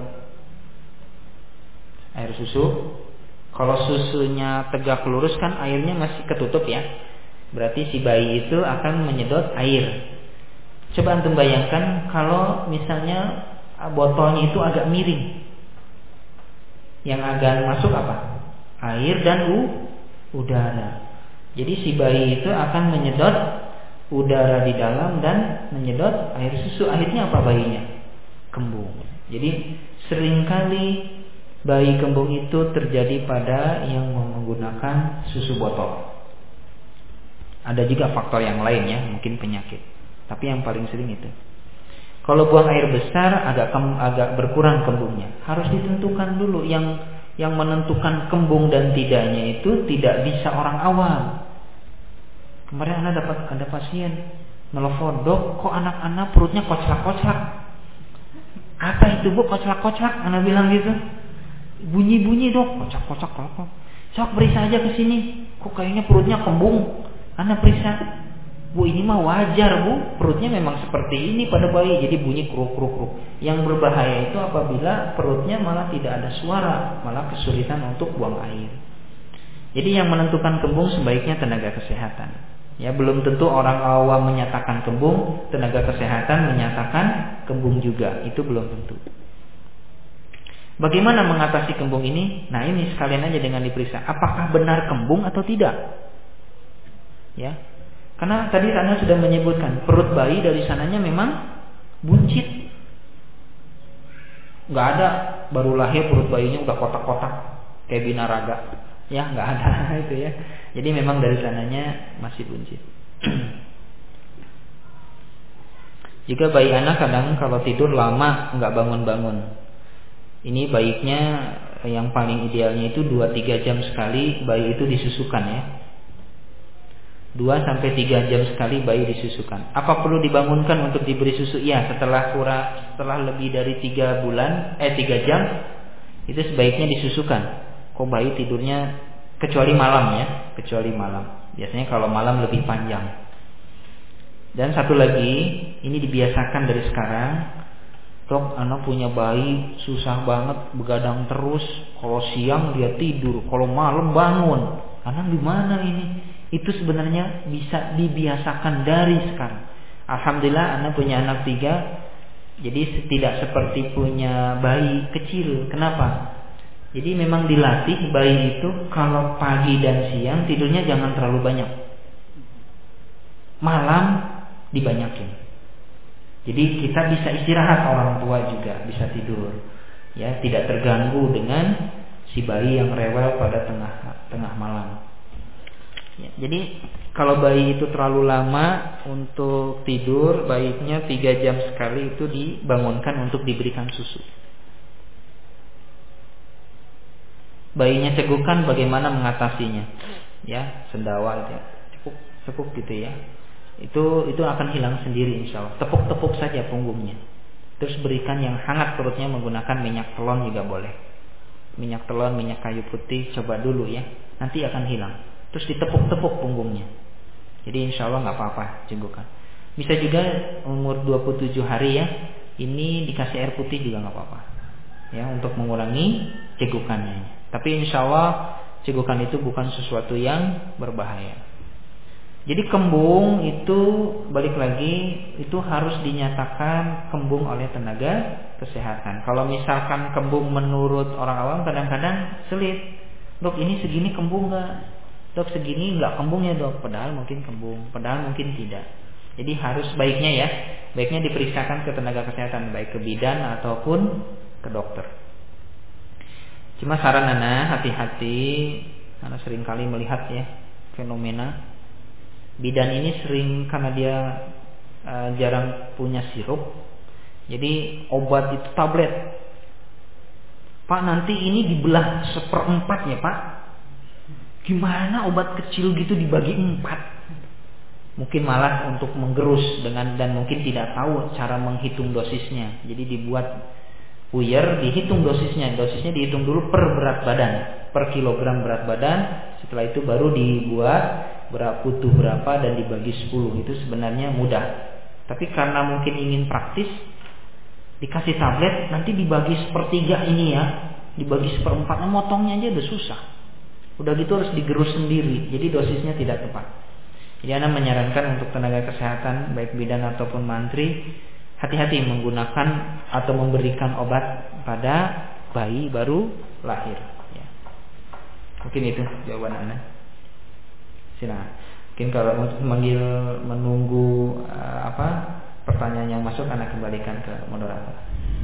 air susu. Kalau susunya tegak lurus kan airnya masih ketutup ya, berarti si bayi itu akan menyedot air. Coba antum bayangkan kalau misalnya botolnya itu agak miring, yang agak masuk apa? Air dan u, udara. Jadi si bayi itu akan menyedot udara di dalam dan menyedot air susu. Akhirnya apa bayinya? Kembung. Jadi seringkali bayi kembung itu terjadi pada yang menggunakan susu botol. Ada juga faktor yang lain ya, mungkin penyakit. Tapi yang paling sering itu. Kalau buang air besar agak agak berkurang kembungnya. Harus ditentukan dulu. Yang yang menentukan kembung dan tidaknya itu tidak bisa orang awam. Kemarin Anda dapat ada pasien nelfon, "Dok, kok anak-anak perutnya koclak-koclak?" "Apa itu, Bu, koclak-koclak?" Anda bilang gitu. "Bunyi-bunyi, Dok." "Kocak-kocak apa?" "Sok periksa aja ke sini. Kok kayaknya perutnya kembung." Anda periksa. "Bu, ini mah wajar, Bu. Perutnya memang seperti ini pada bayi, jadi bunyi kruk-kruk-kruk." Yang berbahaya itu apabila perutnya malah tidak ada suara, malah kesulitan untuk buang air. Jadi yang menentukan kembung sebaiknya tenaga kesehatan. Ya, belum tentu orang awam menyatakan kembung, tenaga kesehatan menyatakan kembung juga. Itu belum tentu. Bagaimana mengatasi kembung ini? Nah, ini sekalian aja dengan diperiksa apakah benar kembung atau tidak. Ya. Karena tadi Anda sudah menyebutkan perut bayi dari sananya memang buncit. Nggak ada baru lahir perut bayinya udah kotak-kotak kayak binaraga. Ya, nggak ada itu ya. Jadi memang dari sananya masih buncit. Juga bayi anak kadang kalau tidur lama nggak bangun-bangun. Ini baiknya yang paling idealnya itu dua tiga jam sekali bayi itu disusukan ya. dua sampai tiga jam sekali bayi disusukan. Apa perlu dibangunkan untuk diberi susu? Ya, setelah kurang setelah lebih dari tiga bulan eh tiga jam itu sebaiknya disusukan. Kok bayi tidurnya kecuali malam ya, kecuali malam. Biasanya kalau malam lebih panjang. Dan satu lagi, ini dibiasakan dari sekarang. Dok, anak punya bayi susah banget begadang terus. Kalau siang dia tidur, kalau malam bangun. Anak gimana ini? Itu sebenarnya bisa dibiasakan dari sekarang. Alhamdulillah anak punya anak tiga. Jadi tidak seperti punya bayi kecil. Kenapa? Jadi memang dilatih bayi itu kalau pagi dan siang tidurnya jangan terlalu banyak. Malam dibanyakin. Jadi kita bisa istirahat, orang tua juga bisa tidur. Ya, tidak terganggu dengan si bayi yang rewel pada tengah tengah malam. Ya, jadi kalau bayi itu terlalu lama untuk tidur, baiknya tiga jam sekali itu dibangunkan untuk diberikan susu. Bayinya cegukan, bagaimana mengatasinya? Ya, sendawa itu, cepuk, cepuk gitu ya. Itu itu akan hilang sendiri insya Allah. Tepuk-tepuk saja punggungnya. Terus berikan yang hangat perutnya menggunakan minyak telon juga boleh. Minyak telon, minyak kayu putih, coba dulu ya. Nanti akan hilang. Terus ditepuk-tepuk punggungnya. Jadi insya Allah nggak apa-apa cegukan. Bisa juga umur dua puluh tujuh hari ya. Ini dikasih air putih juga nggak apa-apa. Ya, untuk mengurangi cegukannya. Tapi insya Allah cegukan itu bukan sesuatu yang berbahaya. Jadi kembung itu balik lagi itu harus dinyatakan kembung oleh tenaga kesehatan. Kalau misalkan kembung menurut orang awam kadang-kadang sulit. Dok, ini segini kembung nggak? Dok, segini nggak kembung ya dok? Padahal mungkin kembung, padahal mungkin tidak. Jadi harus baiknya ya, baiknya diperiksakan ke tenaga kesehatan, baik ke bidan ataupun ke dokter. Cuma saran Ana, hati-hati, Ana sering kali melihat ya fenomena bidan ini sering karena dia uh, jarang punya sirup, jadi obat itu tablet. Pak, nanti ini dibelah seperempat ya Pak. Gimana obat kecil gitu dibagi empat? Mungkin malah untuk menggerus dengan dan mungkin tidak tahu cara menghitung dosisnya. Jadi dibuat puyer, dihitung dosisnya. Dosisnya dihitung dulu per berat badan, per kilogram berat badan. Setelah itu baru dibuat berapa butuh berapa dan dibagi sepuluh. Itu sebenarnya mudah. Tapi karena mungkin ingin praktis, dikasih tablet, nanti dibagi sepertiga ini ya, dibagi seperempat, motongnya aja udah susah. Udah gitu harus digerus sendiri, jadi dosisnya tidak tepat. Jadi Anda menyarankan untuk tenaga kesehatan baik bidan ataupun mantri, hati-hati menggunakan atau memberikan obat pada bayi baru lahir ya. Mungkin itu jawaban Anda. Silakan. Oke. Mungkin kalau untuk memanggil menunggu uh, apa pertanyaan yang masuk, anak kembalikan ke moderator.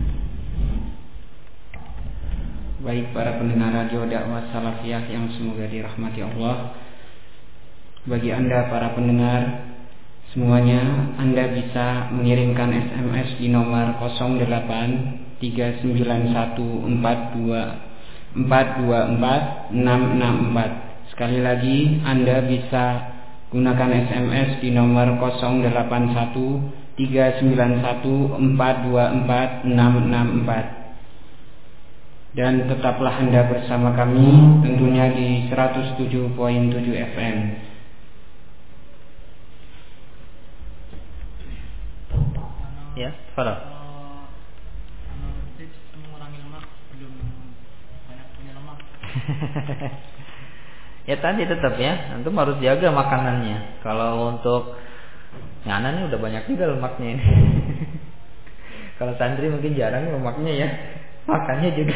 Baik para pendengar radio dakwah salafiyah yang semoga dirahmati Allah. Bagi Anda para pendengar semuanya, Anda bisa mengirimkan S M S di nomor nol delapan tiga sembilan satu empat dua empat dua empat enam enam empat. Sekali lagi, Anda bisa gunakan S M S di nomor nol delapan satu tiga sembilan satu empat dua empat enam enam empat. Dan tetaplah Anda bersama kami tentunya di seratus tujuh koma tujuh F M. Ya, Farah. Tips mengurangi lemak, belum banyak punya lemak. Ya tadi tetap ya, antum harus jaga makanannya. Kalau untuk Ngana nih udah banyak juga lemaknya ini. Kalau santri mungkin jarang lemaknya ya, makannya juga.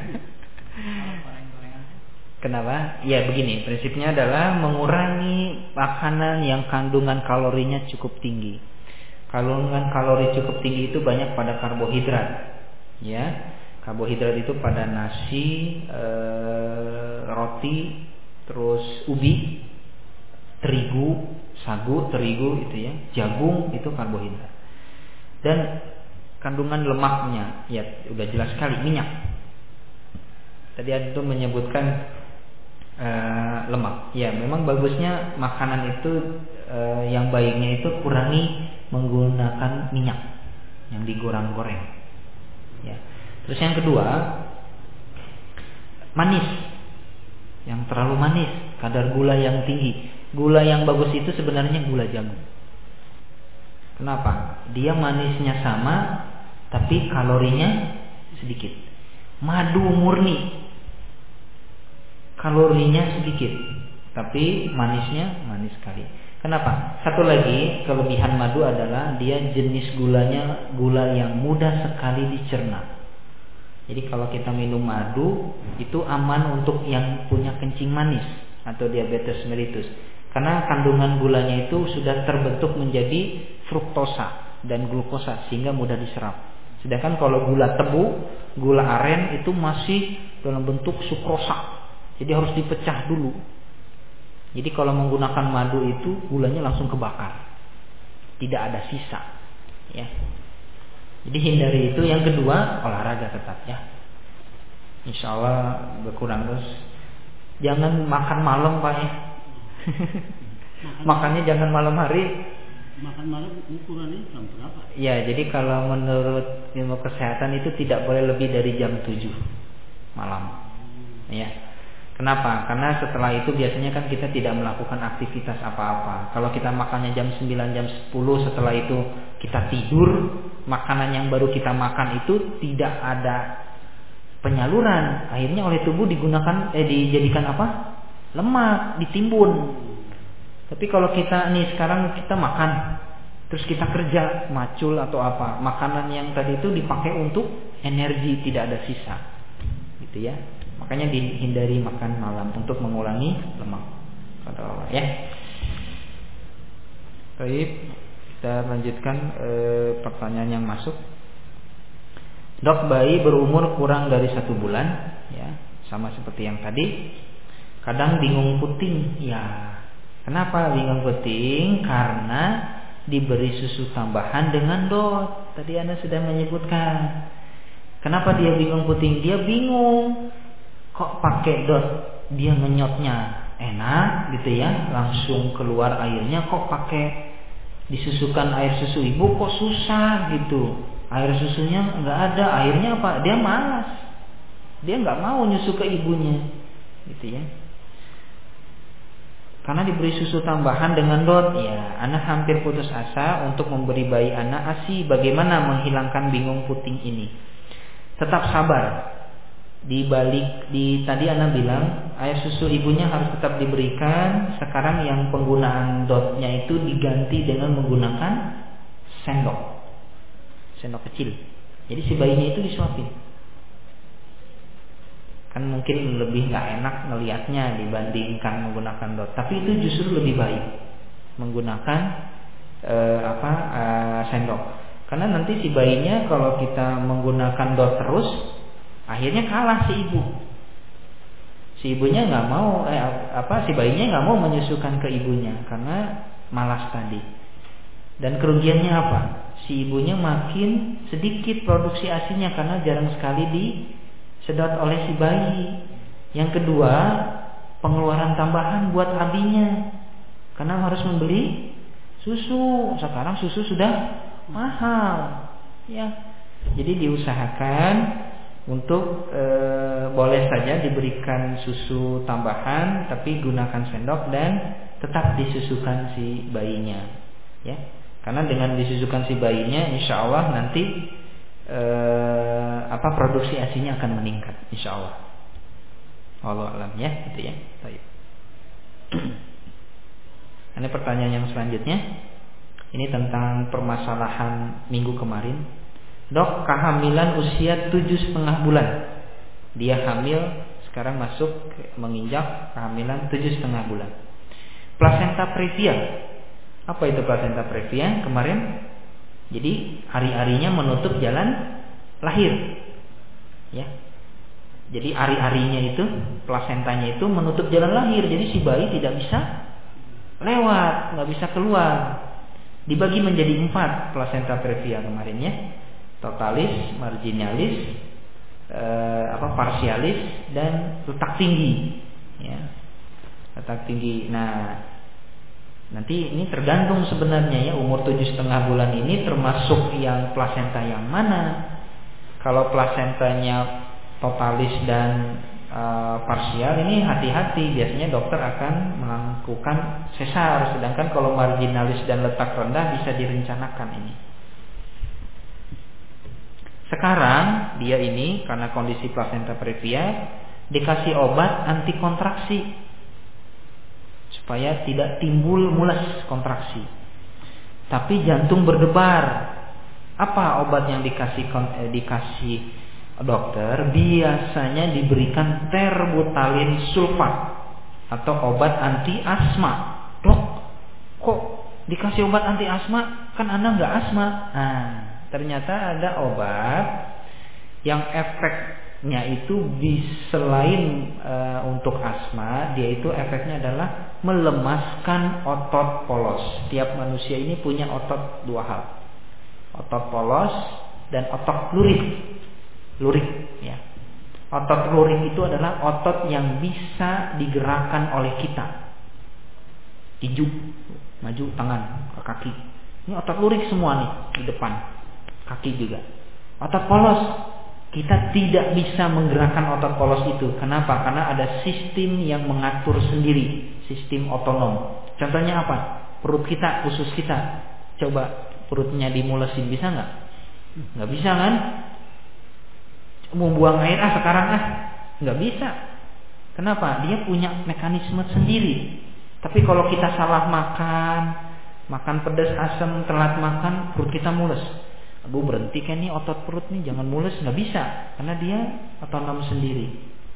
Kenapa? Ya begini, prinsipnya adalah mengurangi makanan yang kandungan kalorinya cukup tinggi. Kandungan kalori cukup tinggi itu banyak pada karbohidrat, ya. Karbohidrat itu pada nasi, e, roti, terus ubi, terigu, sagu, terigu itu ya, jagung itu karbohidrat. Dan kandungan lemaknya ya udah jelas sekali, minyak. Tadi ada itu menyebutkan e, lemak. Ya, memang bagusnya makanan itu e, yang baiknya itu kurangi menggunakan minyak yang digoreng-goreng. Ya. Terus yang kedua, manis. Yang terlalu manis, kadar gula yang tinggi. Gula yang bagus itu sebenarnya gula jagung. Kenapa? Dia manisnya sama, tapi kalorinya sedikit. Madu murni, kalorinya sedikit, tapi manisnya manis sekali. Kenapa? Satu lagi kelebihan madu adalah dia jenis gulanya gula yang mudah sekali dicerna. Jadi kalau kita minum madu itu aman untuk yang punya kencing manis atau diabetes mellitus, karena kandungan gulanya itu sudah terbentuk menjadi fruktosa dan glukosa sehingga mudah diserap. Sedangkan kalau gula tebu, gula aren itu masih dalam bentuk sukrosa, jadi harus dipecah dulu. Jadi kalau menggunakan madu itu gulanya langsung kebakar, tidak ada sisa, ya. Jadi hindari itu. Yang kedua, olahraga tetap ya. Insya Allah berkurang terus. Jangan makan malam Pak ya. Makannya jangan malam hari. Makan malam ukurannya jam berapa? Ya, jadi kalau menurut ilmu kesehatan itu tidak boleh lebih dari jam tujuh malam. Ya. Kenapa? Karena setelah itu biasanya kan kita tidak melakukan aktivitas apa-apa. Kalau kita makannya jam sembilan, jam sepuluh, setelah itu kita tidur, makanan yang baru kita makan itu tidak ada penyaluran. Akhirnya oleh tubuh digunakan eh dijadikan apa? Lemak, ditimbun. Tapi kalau kita nih sekarang kita makan, terus kita kerja, macul atau apa, makanan yang tadi itu dipakai untuk energi, tidak ada sisa. Gitu ya. Makanya dihindari makan malam untuk mengurangi lemak. Kata Allah ya. Baik, kita lanjutkan e, pertanyaan yang masuk. Dok, bayi berumur kurang dari satu bulan, ya, sama seperti yang tadi. Kadang bingung puting, ya. Kenapa bingung puting? Karena diberi susu tambahan dengan dot. Tadi Anda sudah menyebutkan. Kenapa dia bingung puting? Dia bingung. Kok pakai dot dia ngenyotnya enak gitu ya, langsung keluar airnya, kok pakai disusukan air susu ibu kok susah gitu, air susunya nggak ada, airnya apa, dia malas, dia nggak mau nyusu ke ibunya gitu ya, karena diberi susu tambahan dengan dot. Ya, anak hampir putus asa untuk memberi bayi anak ASI. Bagaimana menghilangkan bingung puting ini? Tetap sabar. Di balik di tadi Ana bilang air susu ibunya harus tetap diberikan. Sekarang yang penggunaan dotnya itu diganti dengan menggunakan sendok, sendok kecil. Jadi si bayinya itu disuapin. Kan mungkin lebih nggak enak ngelihatnya dibandingkan menggunakan dot, tapi itu justru lebih baik. menggunakan uh, apa uh, sendok. Karena nanti si bayinya kalau kita menggunakan dot terus, akhirnya kalah si ibu. Si ibunya nggak mau, eh, apa si bayinya nggak mau menyusukan ke ibunya karena malas tadi. Dan kerugiannya apa? Si ibunya makin sedikit produksi asinya karena jarang sekali disedot oleh si bayi. Yang kedua, pengeluaran tambahan buat abinya karena harus membeli susu. Sekarang susu sudah mahal, ya. Jadi diusahakan untuk e, boleh saja diberikan susu tambahan, tapi gunakan sendok dan tetap disusukan si bayinya, ya. Karena dengan disusukan si bayinya, insya Allah nanti e, apa produksi asinya akan meningkat, insya Allah. Allah alam ya, gitu ya. Baik. Ini pertanyaan yang selanjutnya. Ini tentang permasalahan minggu kemarin. Dok, kehamilan usia tujuh setengah bulan. Dia hamil, sekarang masuk menginjak kehamilan tujuh setengah bulan. Plasenta previa. Apa itu plasenta previa? Kemarin, jadi ari-arinya menutup jalan lahir. Ya. Jadi ari-arinya itu, plasentanya itu menutup jalan lahir. Jadi si bayi tidak bisa lewat, nggak bisa keluar. Dibagi menjadi empat plasenta previa kemarin ya, totalis, marginalis, eh, apa parsialis dan letak tinggi, ya, letak tinggi. Nah, nanti ini tergantung sebenarnya ya, umur tujuh setengah bulan ini termasuk yang plasenta yang mana. Kalau plasentanya totalis dan Uh, parsial ini hati-hati, biasanya dokter akan melakukan sesar. Sedangkan kalau marginalis dan letak rendah bisa direncanakan ini. Sekarang dia ini karena kondisi plasenta previa dikasih obat anti kontraksi supaya tidak timbul mules kontraksi. Tapi jantung berdebar. Apa obat yang dikasih eh, dikasih dokter? Biasanya diberikan terbutalin sulfat atau obat anti asma. Dok, kok dikasih obat anti asma? Kan Anda nggak asma. Nah, ternyata ada obat yang efeknya itu selain e, untuk asma, dia itu efeknya adalah melemaskan otot polos. Tiap manusia ini punya otot dua hal, otot polos dan otot lurik. Lurik, ya. Otot lurik itu adalah otot yang bisa digerakkan oleh kita. Tinju, maju tangan ke kaki. Ini otot lurik semua nih di depan, kaki juga. Otot polos, kita tidak bisa menggerakkan otot polos itu. Kenapa? Karena ada sistem yang mengatur sendiri, sistem otonom. Contohnya apa? Perut kita, usus kita. Coba perutnya dimulesin, bisa nggak? Nggak bisa kan? Mau buang air ah sekarang ah, nggak bisa. Kenapa? Dia punya mekanisme sendiri. Tapi kalau kita salah makan, makan pedas, asam, telat makan, perut kita mules. Aduh, berhenti kan nih otot perut nih, jangan mules, nggak bisa, karena dia otonom sendiri.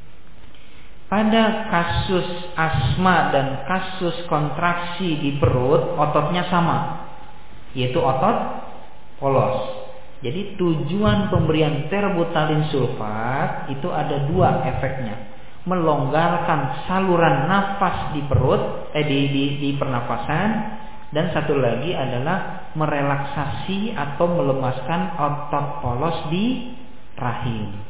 Pada kasus asma dan kasus kontraksi di perut, ototnya sama, yaitu otot polos. Jadi tujuan pemberian terbutalin sulfat itu ada dua efeknya. Melonggarkan saluran nafas di perut, eh di, di, di pernapasan, dan satu lagi adalah merelaksasi atau melemaskan otot polos di rahim.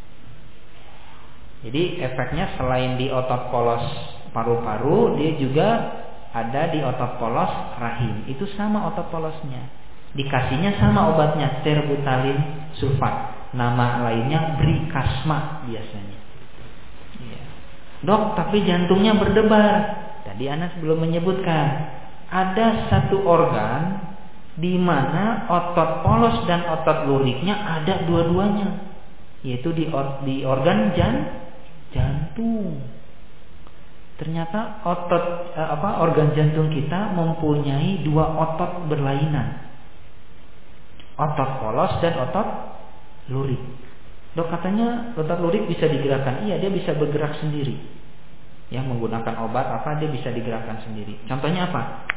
Jadi efeknya selain di otot polos paru-paru, dia juga ada di otot polos rahim. Itu sama otot polosnya. Dikasihnya sama obatnya, terbutalin sulfat. Nama lainnya Brikasma biasanya. Ya. Dok, tapi jantungnya berdebar. Tadi Anas belum menyebutkan. Ada satu organ di mana otot polos dan otot luriknya ada dua-duanya, yaitu di, or, di organ jan, jantung. Ternyata otot eh, apa organ jantung kita mempunyai dua otot berlainan. Otot polos dan otot lurik. Dok, katanya otot lurik bisa digerakkan. Iya, dia bisa bergerak sendiri. Ya, menggunakan obat apa dia bisa digerakkan sendiri. Contohnya apa?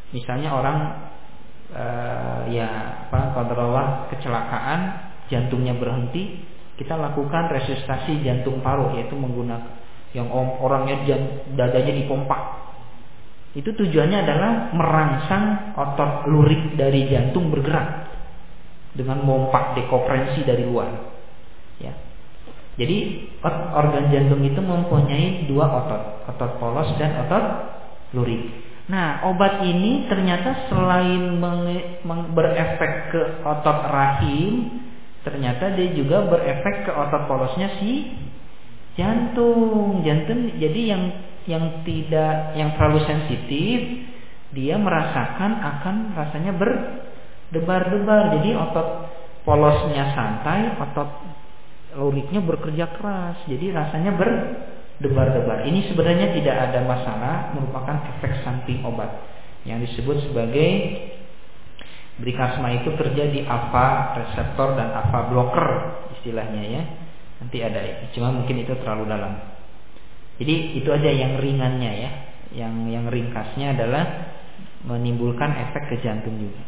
Misalnya orang uh, ya apa kontrol kecelakaan, jantungnya berhenti, kita lakukan resusitasi jantung paru, yaitu menggunakan yang orangnya dadanya dipompa. Itu tujuannya adalah merangsang otot lurik dari jantung bergerak dengan memompa dekompresi dari luar. Ya. Jadi organ jantung itu mempunyai dua otot, otot polos dan otot lurik. Nah, obat ini ternyata selain menge- meng- berefek ke otot rahim, ternyata dia juga berefek ke otot polosnya si jantung. Jantung jadi yang yang tidak yang terlalu sensitif, dia merasakan akan rasanya berdebar-debar. Jadi otot polosnya santai, otot luriknya bekerja keras. Jadi rasanya berdebar-debar. Ini sebenarnya tidak ada masalah, merupakan efek samping obat yang disebut sebagai brikasma. Itu kerja di alfa reseptor dan alfa blocker istilahnya ya. Nanti ada, cuma mungkin itu terlalu dalam. Jadi itu aja yang ringannya ya. Yang yang ringkasnya adalah menimbulkan efek ke jantung juga.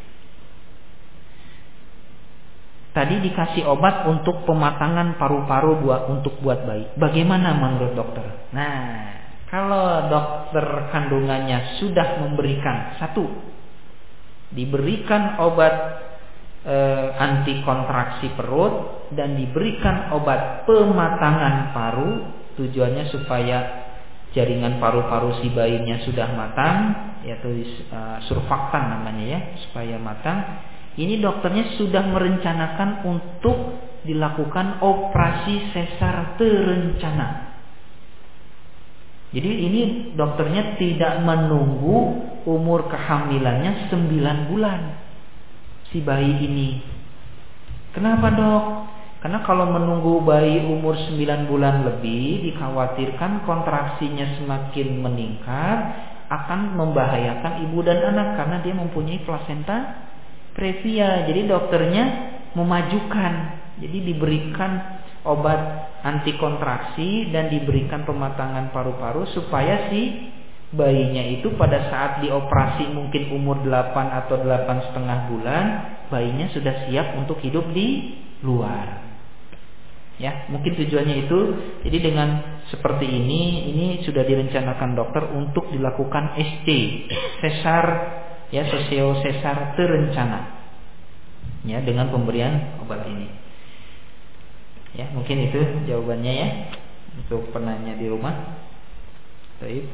Tadi dikasih obat untuk pematangan paru-paru buat untuk buat bayi. Bagaimana menurut dokter? Nah, kalau dokter kandungannya sudah memberikan satu, diberikan obat e, anti kontraksi perut dan diberikan obat pematangan paru, tujuannya supaya jaringan paru-paru si bayinya sudah matang, yaitu e, surfaktan namanya ya, supaya matang. Ini dokternya sudah merencanakan untuk dilakukan operasi sesar terencana. Jadi ini dokternya tidak menunggu umur kehamilannya sembilan bulan si bayi ini. Kenapa dok? Karena kalau menunggu bayi umur sembilan bulan lebih, dikhawatirkan kontraksinya semakin meningkat, akan membahayakan ibu dan anak karena dia mempunyai plasenta previa. Jadi dokternya memajukan, jadi diberikan obat anti kontraksi dan diberikan pematangan paru-paru supaya si bayinya itu pada saat dioperasi mungkin umur delapan atau delapan setengah bulan, bayinya sudah siap untuk hidup di luar. Ya, mungkin tujuannya itu. Jadi dengan seperti ini, ini sudah direncanakan dokter untuk dilakukan S T, sesar ya, sosio sesar terencana. Ya, dengan pemberian obat ini. Ya, mungkin itu jawabannya ya untuk penanya di rumah. Baik.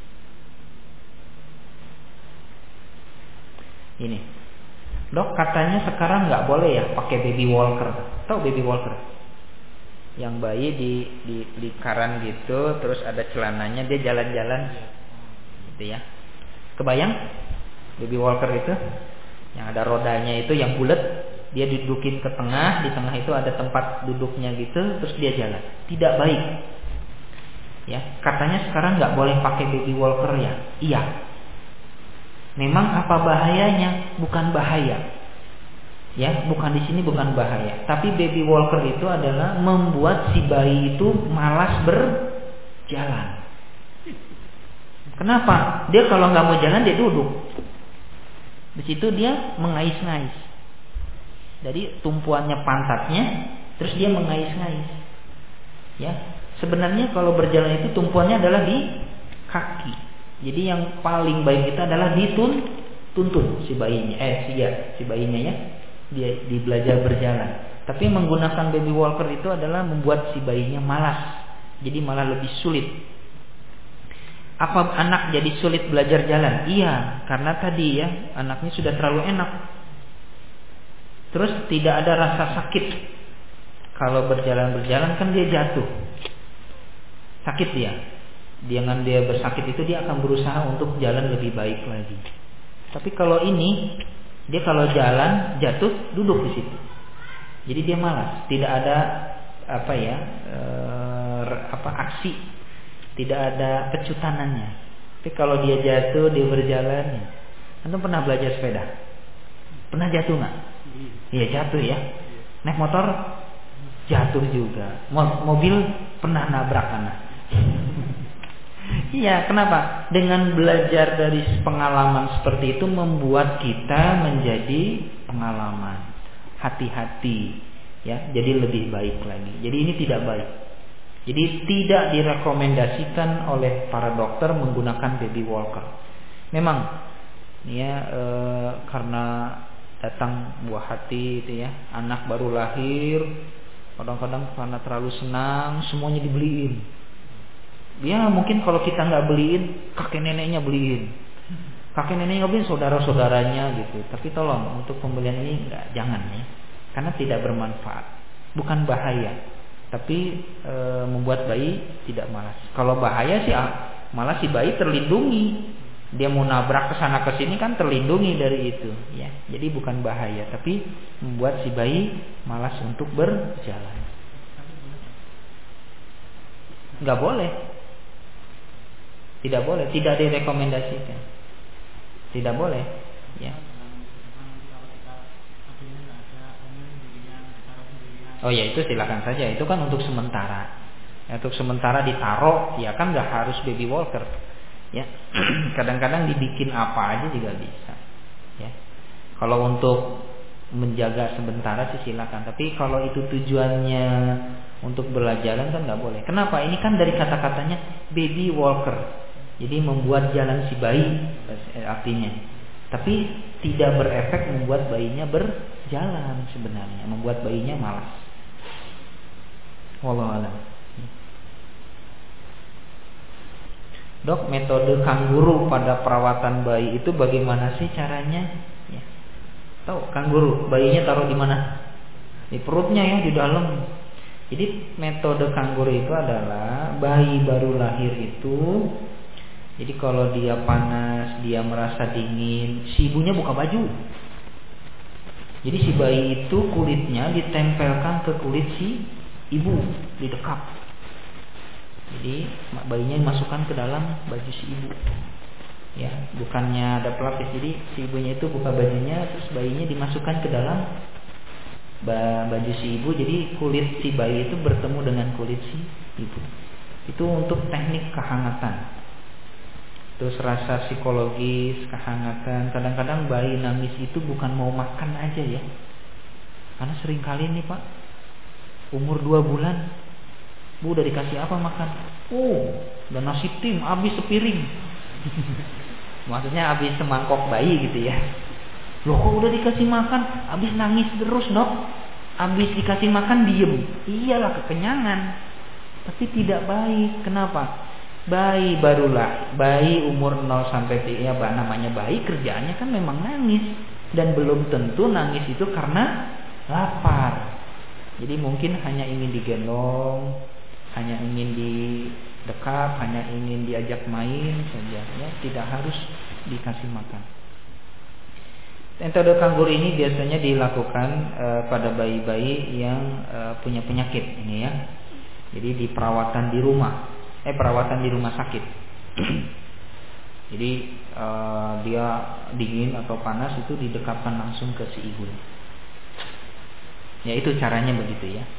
Ini, dok katanya sekarang nggak boleh ya pakai baby walker. Tahu baby walker? Yang bayi di di di karan gitu, terus ada celananya, dia jalan-jalan, gitu ya. Kebayang? Baby walker itu yang ada rodanya itu, yang bulat, dia didudukin ke tengah, di tengah itu ada tempat duduknya gitu, terus dia jalan. Tidak baik. Ya, katanya sekarang nggak boleh pakai baby walker ya. Iya. Memang apa bahayanya? Bukan bahaya. Ya, bukan di sini bukan bahaya. Tapi baby walker itu adalah membuat si bayi itu malas berjalan. Kenapa? Dia kalau nggak mau jalan dia duduk. Di situ dia mengais-ngais. Jadi tumpuannya pantatnya, terus dia mengais-ngais. Ya, sebenarnya kalau berjalan itu tumpuannya adalah di kaki. Jadi yang paling baik itu adalah ditun, tuntun si bayinya, eh si ya, si bayinya ya, dia di belajar berjalan. Tapi menggunakan baby walker itu adalah membuat si bayinya malas. Jadi malah lebih sulit. Apa anak jadi sulit belajar jalan? Iya, karena tadi ya anaknya sudah terlalu enak. Terus tidak ada rasa sakit. Kalau berjalan-berjalan kan dia jatuh, sakit dia. Dengan dia bersakit itu dia akan berusaha untuk jalan lebih baik lagi. Tapi kalau ini dia kalau jalan jatuh duduk di situ. Jadi dia malas, tidak ada apa ya eh, apa aksi. Tidak ada kecutanannya. Tapi kalau dia jatuh, dia berjalan. Ya. Antum pernah belajar sepeda? Pernah jatuh nggak? Iya jatuh ya. Naik motor jatuh juga. Mobil pernah nabrak anak. Iya, kenapa? Dengan belajar dari pengalaman seperti itu membuat kita menjadi pengalaman. Hati-hati, ya. Jadi lebih baik lagi. Jadi ini tidak baik. Jadi tidak direkomendasikan oleh para dokter menggunakan baby walker. Memang, ya e, karena datang buah hati itu ya, anak baru lahir, kadang-kadang karena terlalu senang semuanya dibeliin. Ya mungkin kalau kita nggak beliin, kakek neneknya beliin, kakek neneknya beliin, saudara-saudaranya gitu. Tapi tolong untuk pembelian ini nggak, jangan ya, karena tidak bermanfaat, bukan bahaya, tapi e, membuat bayi tidak malas. Kalau bahaya sih malah si bayi terlindungi, dia mau nabrak kesana kesini kan terlindungi dari itu, ya. Jadi bukan bahaya, tapi membuat si bayi malas untuk berjalan. Nggak boleh. Tidak boleh, tidak direkomendasikan. Tidak boleh, ya. Oh ya, itu silakan saja. Itu kan untuk sementara. Ya, untuk sementara ditaruh, ya kan nggak harus baby walker. Ya, kadang-kadang dibikin apa aja juga bisa. Ya, kalau untuk menjaga sementara sih silakan. Tapi kalau itu tujuannya untuk berjalan kan nggak boleh. Kenapa? Ini kan dari kata-katanya baby walker. Jadi membuat jalan si bayi artinya. Tapi tidak berefek membuat bayinya berjalan sebenarnya, membuat bayinya malas. Wallahu a'lam. Dok, metode kanguru pada perawatan bayi itu bagaimana sih caranya? Ya. Tahu kanguru, bayinya taruh di mana? Di perutnya ya, di dalam. Jadi metode kanguru itu adalah bayi baru lahir itu. Jadi kalau dia panas, dia merasa dingin, si ibunya buka baju. Jadi si bayi itu kulitnya ditempelkan ke kulit si ibu, didekap. Jadi bayinya dimasukkan ke dalam baju si ibu. Ya, bukannya ada pelapis. Jadi si ibunya itu buka bajunya, terus bayinya dimasukkan ke dalam baju si ibu. Jadi kulit si bayi itu bertemu dengan kulit si ibu. Itu untuk teknik kehangatan. Terus rasa psikologis, kehangatan. Kadang-kadang bayi nangis itu bukan mau makan aja ya. Karena sering kali nih Pak, umur dua bulan, Bu udah dikasih apa makan? Oh, udah nasi tim, habis sepiring. Maksudnya habis semangkok bayi gitu ya. Loh kok udah dikasih makan, habis nangis terus dok. Habis dikasih makan diem. Iyalah kekenyangan. Tapi tidak baik. Kenapa? Bayi barulah, bayi umur nol sampai tiga, ya namanya bayi kerjaannya kan memang nangis. Dan belum tentu nangis itu karena lapar. Jadi mungkin hanya ingin digendong, hanya ingin didekap, hanya ingin diajak main saja, ya, tidak harus dikasih makan. Metode kanguru ini biasanya dilakukan e, pada bayi-bayi yang e, punya penyakit ini ya. Jadi di perawatan di rumah. Eh perawatan di rumah sakit. Jadi uh, dia dingin atau panas itu didekapkan langsung ke si ibu. Ya itu caranya begitu ya.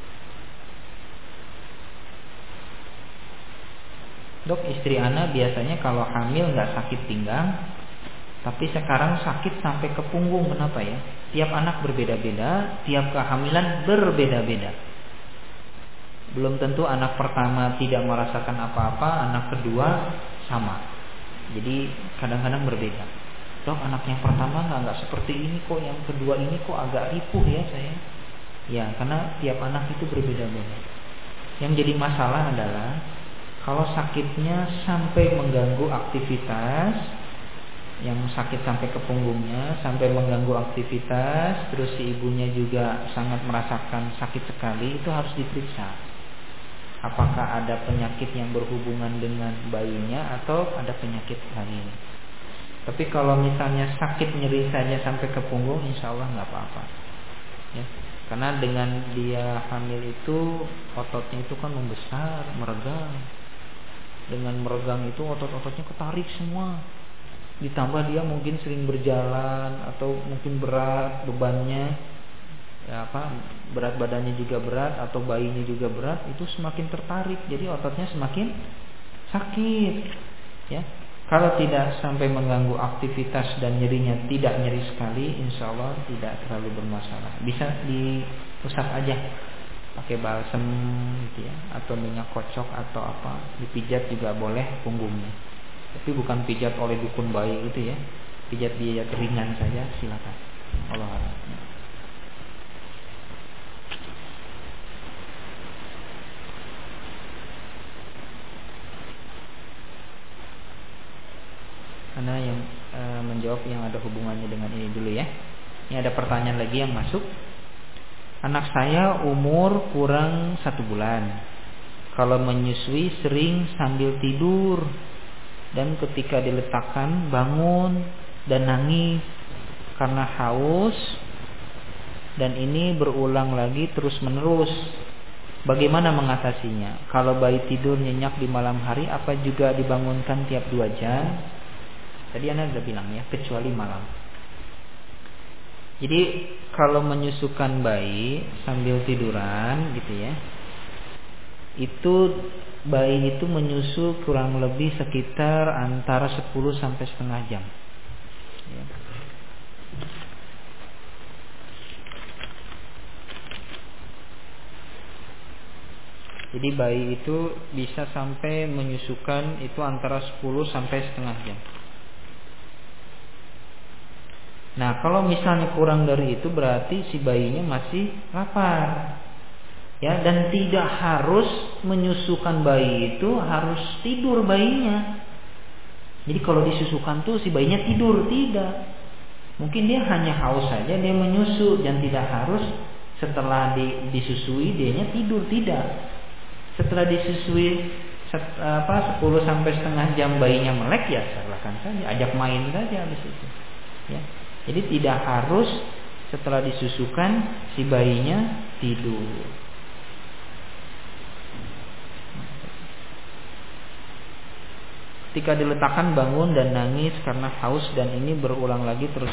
Dok, istri ana biasanya kalau hamil nggak sakit pinggang, tapi sekarang sakit sampai ke punggung. Kenapa ya? Tiap anak berbeda-beda, tiap kehamilan berbeda-beda. Belum tentu anak pertama tidak merasakan apa-apa, anak kedua sama. Jadi kadang-kadang berbeda. Dok, anak yang pertama nggak nggak seperti ini kok, yang kedua ini kok agak ripuh ya saya. Ya, karena tiap anak itu berbeda-beda. Yang jadi masalah adalah kalau sakitnya sampai mengganggu aktivitas, yang sakit sampai ke punggungnya, sampai mengganggu aktivitas, terus si ibunya juga sangat merasakan sakit sekali, itu harus diperiksa. Apakah ada penyakit yang berhubungan dengan bayinya atau ada penyakit lain. Tapi kalau misalnya sakit nyeri saja sampai ke punggung, insya Allah nggak apa-apa. Ya, karena dengan dia hamil itu ototnya itu kan membesar, meregang. Dengan meregang itu otot-ototnya ketarik semua. Ditambah dia mungkin sering berjalan atau mungkin berat bebannya. Ya apa, berat badannya juga berat atau bayinya juga berat, itu semakin tertarik, jadi ototnya semakin sakit. Ya, kalau tidak sampai mengganggu aktivitas dan nyerinya tidak nyeri sekali, insya Allah tidak terlalu bermasalah. Bisa diusap aja pakai balsem gitu ya, atau minyak kocok atau apa, dipijat juga boleh punggungnya. Tapi bukan pijat oleh dukun bayi gitu ya, pijat-pijat ringan saja silakan. Allah Allah. Karena yang e, menjawab yang ada hubungannya dengan ini dulu ya. Ini ada pertanyaan lagi yang masuk. Anak saya umur kurang satu bulan. Kalau menyusui sering sambil tidur, dan ketika diletakkan bangun dan nangis karena haus, dan ini berulang lagi terus menerus. Bagaimana mengatasinya? Kalau bayi tidur nyenyak di malam hari, apa juga dibangunkan tiap dua jam? Tadi Anda sudah bilang ya, kecuali malam. Jadi kalau menyusukan bayi sambil tiduran gitu ya, itu bayi itu menyusu kurang lebih sekitar antara sepuluh sampai setengah jam ya. Jadi bayi itu bisa sampai menyusukan itu antara sepuluh sampai setengah jam. Nah, kalau misalnya kurang dari itu berarti si bayinya masih lapar. Ya, dan tidak harus menyusukan bayi itu harus tidur bayinya. Jadi kalau disusukan tuh si bayinya tidur, tidak. Mungkin dia hanya haus saja dia menyusu, dan tidak harus setelah di, disusui dianya tidur, tidak. Setelah disusui set, apa sepuluh sampai setengah jam bayinya melek, ya serahkan saja, ajak main saja habis itu. Ya. Jadi tidak harus setelah disusukan si bayinya tidur. Ketika diletakkan bangun dan nangis karena haus, dan ini berulang lagi terus.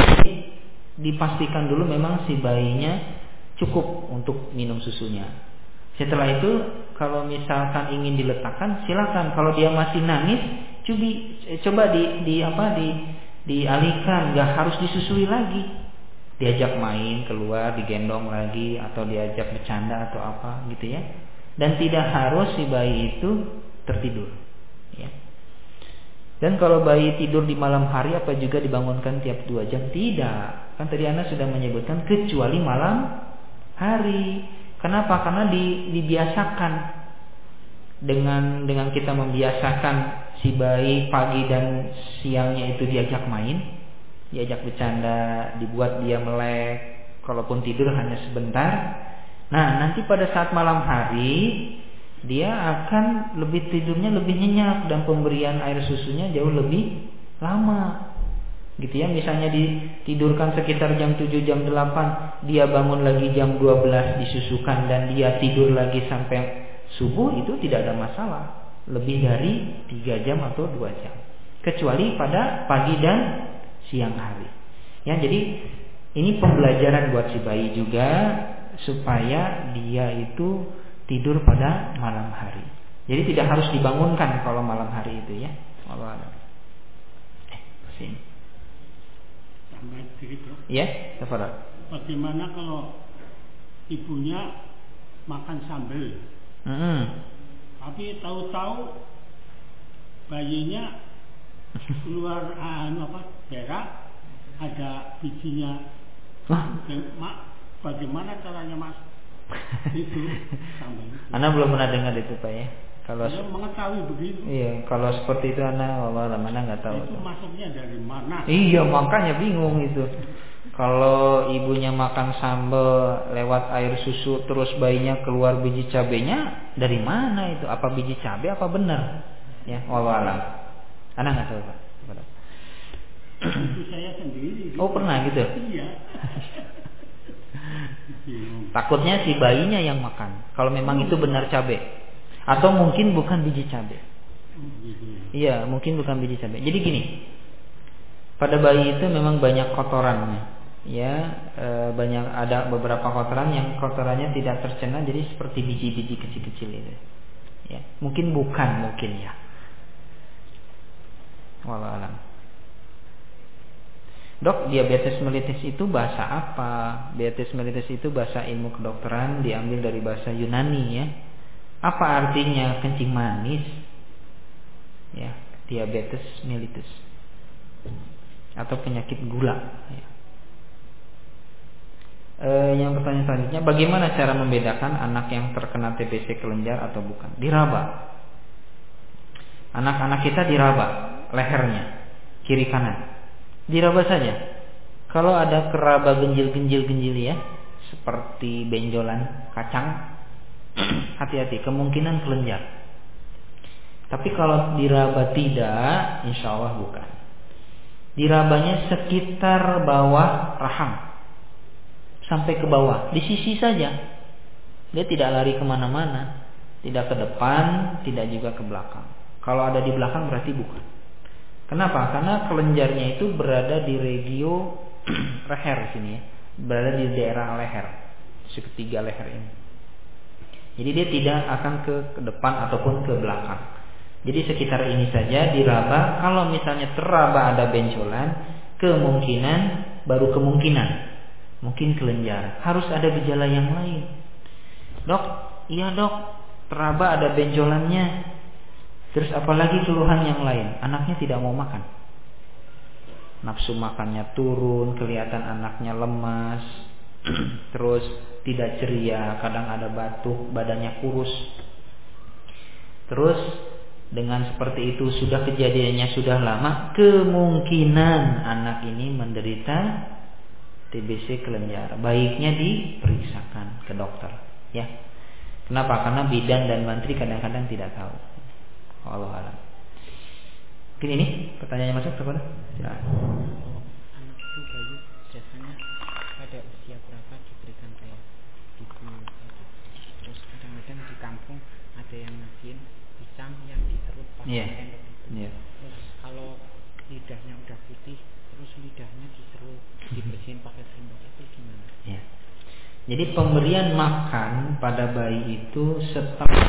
Dipastikan dulu memang si bayinya cukup untuk minum susunya. Setelah itu kalau misalkan ingin diletakkan, silakan. Kalau dia masih nangis, cubi, coba di, di apa di dialihkan, nggak harus disusui lagi. Diajak main keluar, digendong lagi, atau diajak bercanda atau apa gitu ya. Dan tidak harus si bayi itu tertidur. Ya. Dan kalau bayi tidur di malam hari, apa juga dibangunkan tiap dua jam? Tidak. Kan tadi Anda sudah menyebutkan kecuali malam hari. Kenapa? Karena di, dibiasakan dengan dengan kita membiasakan si bayi pagi dan siangnya itu diajak main, diajak bercanda, dibuat dia melek, kalaupun tidur hanya sebentar. Nah, nanti pada saat malam hari dia akan lebih tidurnya lebih nyenyak, dan pemberian air susunya jauh lebih lama. Gitu ya, misalnya ditidurkan sekitar jam tujuh, jam delapan, dia bangun lagi jam dua belas disusukan, dan dia tidur lagi sampai subuh, itu tidak ada masalah. Lebih dari tiga jam atau dua jam. Kecuali pada pagi dan siang hari. Ya, jadi ini pembelajaran buat si bayi juga, supaya dia itu tidur pada malam hari. Jadi tidak harus dibangunkan kalau malam hari itu ya. Allah Allah. Eh, sini. Tambah sedikit. Ya, Safarah. Bagaimana kalau ibunya makan sambal? Mm-hmm. Tapi tahu-tahu bayinya keluar anu apa berak, ada bijinya. Mak, bagaimana caranya mas? Itu sambal. Anda belum pernah dengar itu Pak ya? Kalau saya mengetahui begitu. Iya, kalau seperti itu Anda Allah mana nggak tahu. Itu masuknya dari mana? Iya, makanya bingung itu. Kalau ibunya makan sambal lewat air susu, terus bayinya keluar biji cabenya, dari mana itu? Apa biji cabai apa benar? Ya, wallahu alam. Anda nggak tahu Pak. Itu saya sendiri. Oh, pernah gitu? Iya. Takutnya si bayinya yang makan. Kalau memang itu benar cabai, atau mungkin bukan biji cabai. Iya, mungkin bukan biji cabai. Jadi gini, pada bayi itu memang banyak kotorannya. Ya, e, banyak ada beberapa kotoran yang kotorannya tidak tercerna, jadi seperti biji-biji kecil-kecil itu. Ya, mungkin bukan, mungkin ya. Wallahu a'lam. Dok, diabetes mellitus itu bahasa apa? Diabetes mellitus itu bahasa ilmu kedokteran, diambil dari bahasa Yunani ya. Apa artinya kencing manis? Ya, diabetes mellitus atau penyakit gula ya. E, yang pertanyaan selanjutnya, bagaimana cara membedakan anak yang terkena T B C kelenjar atau bukan? Diraba. Anak-anak kita diraba lehernya, kiri kanan. Diraba saja. Kalau ada keraba genjil-genjil-genjil ya, seperti benjolan kacang, hati-hati, kemungkinan kelenjar. Tapi kalau diraba tidak, insya Allah bukan. Dirabanya sekitar bawah rahang, sampai ke bawah, di sisi saja. Dia tidak lari kemana-mana, tidak ke depan, tidak juga ke belakang. Kalau ada di belakang berarti bukan. Kenapa? Karena kelenjarnya itu berada di regio leher sini ya, berada di daerah leher, segitiga leher ini. Jadi dia tidak akan ke, ke depan ataupun ke belakang. Jadi sekitar ini saja diraba. Kalau misalnya teraba ada benjolan, kemungkinan baru kemungkinan mungkin kelenjar. Harus ada gejala yang lain. Dok, iya dok, teraba ada benjolannya. Terus apalagi keluhan yang lain, anaknya tidak mau makan, nafsu makannya turun, kelihatan anaknya lemas, terus tidak ceria, kadang ada batuk, badannya kurus. Terus dengan seperti itu sudah kejadiannya sudah lama, kemungkinan anak ini menderita T B C kelenjar. Baiknya diperiksakan ke dokter ya. Kenapa? Karena bidan dan mantri kadang-kadang tidak tahu. Allah alam. Mungkin ini pertanyaannya masuk kepada? Ya. Anak itu bayi biasanya pada usia berapa diberikan kayak gitu? Terus kadang-kadang di kampung ada yang ngasih pisang yang diserut pakai yeah. sendok itu. Yeah. Terus kalau lidahnya udah putih, terus lidahnya diserut, dibersihin pakai sendok itu gimana? Yeah. Jadi pemberian makan pada bayi itu setelah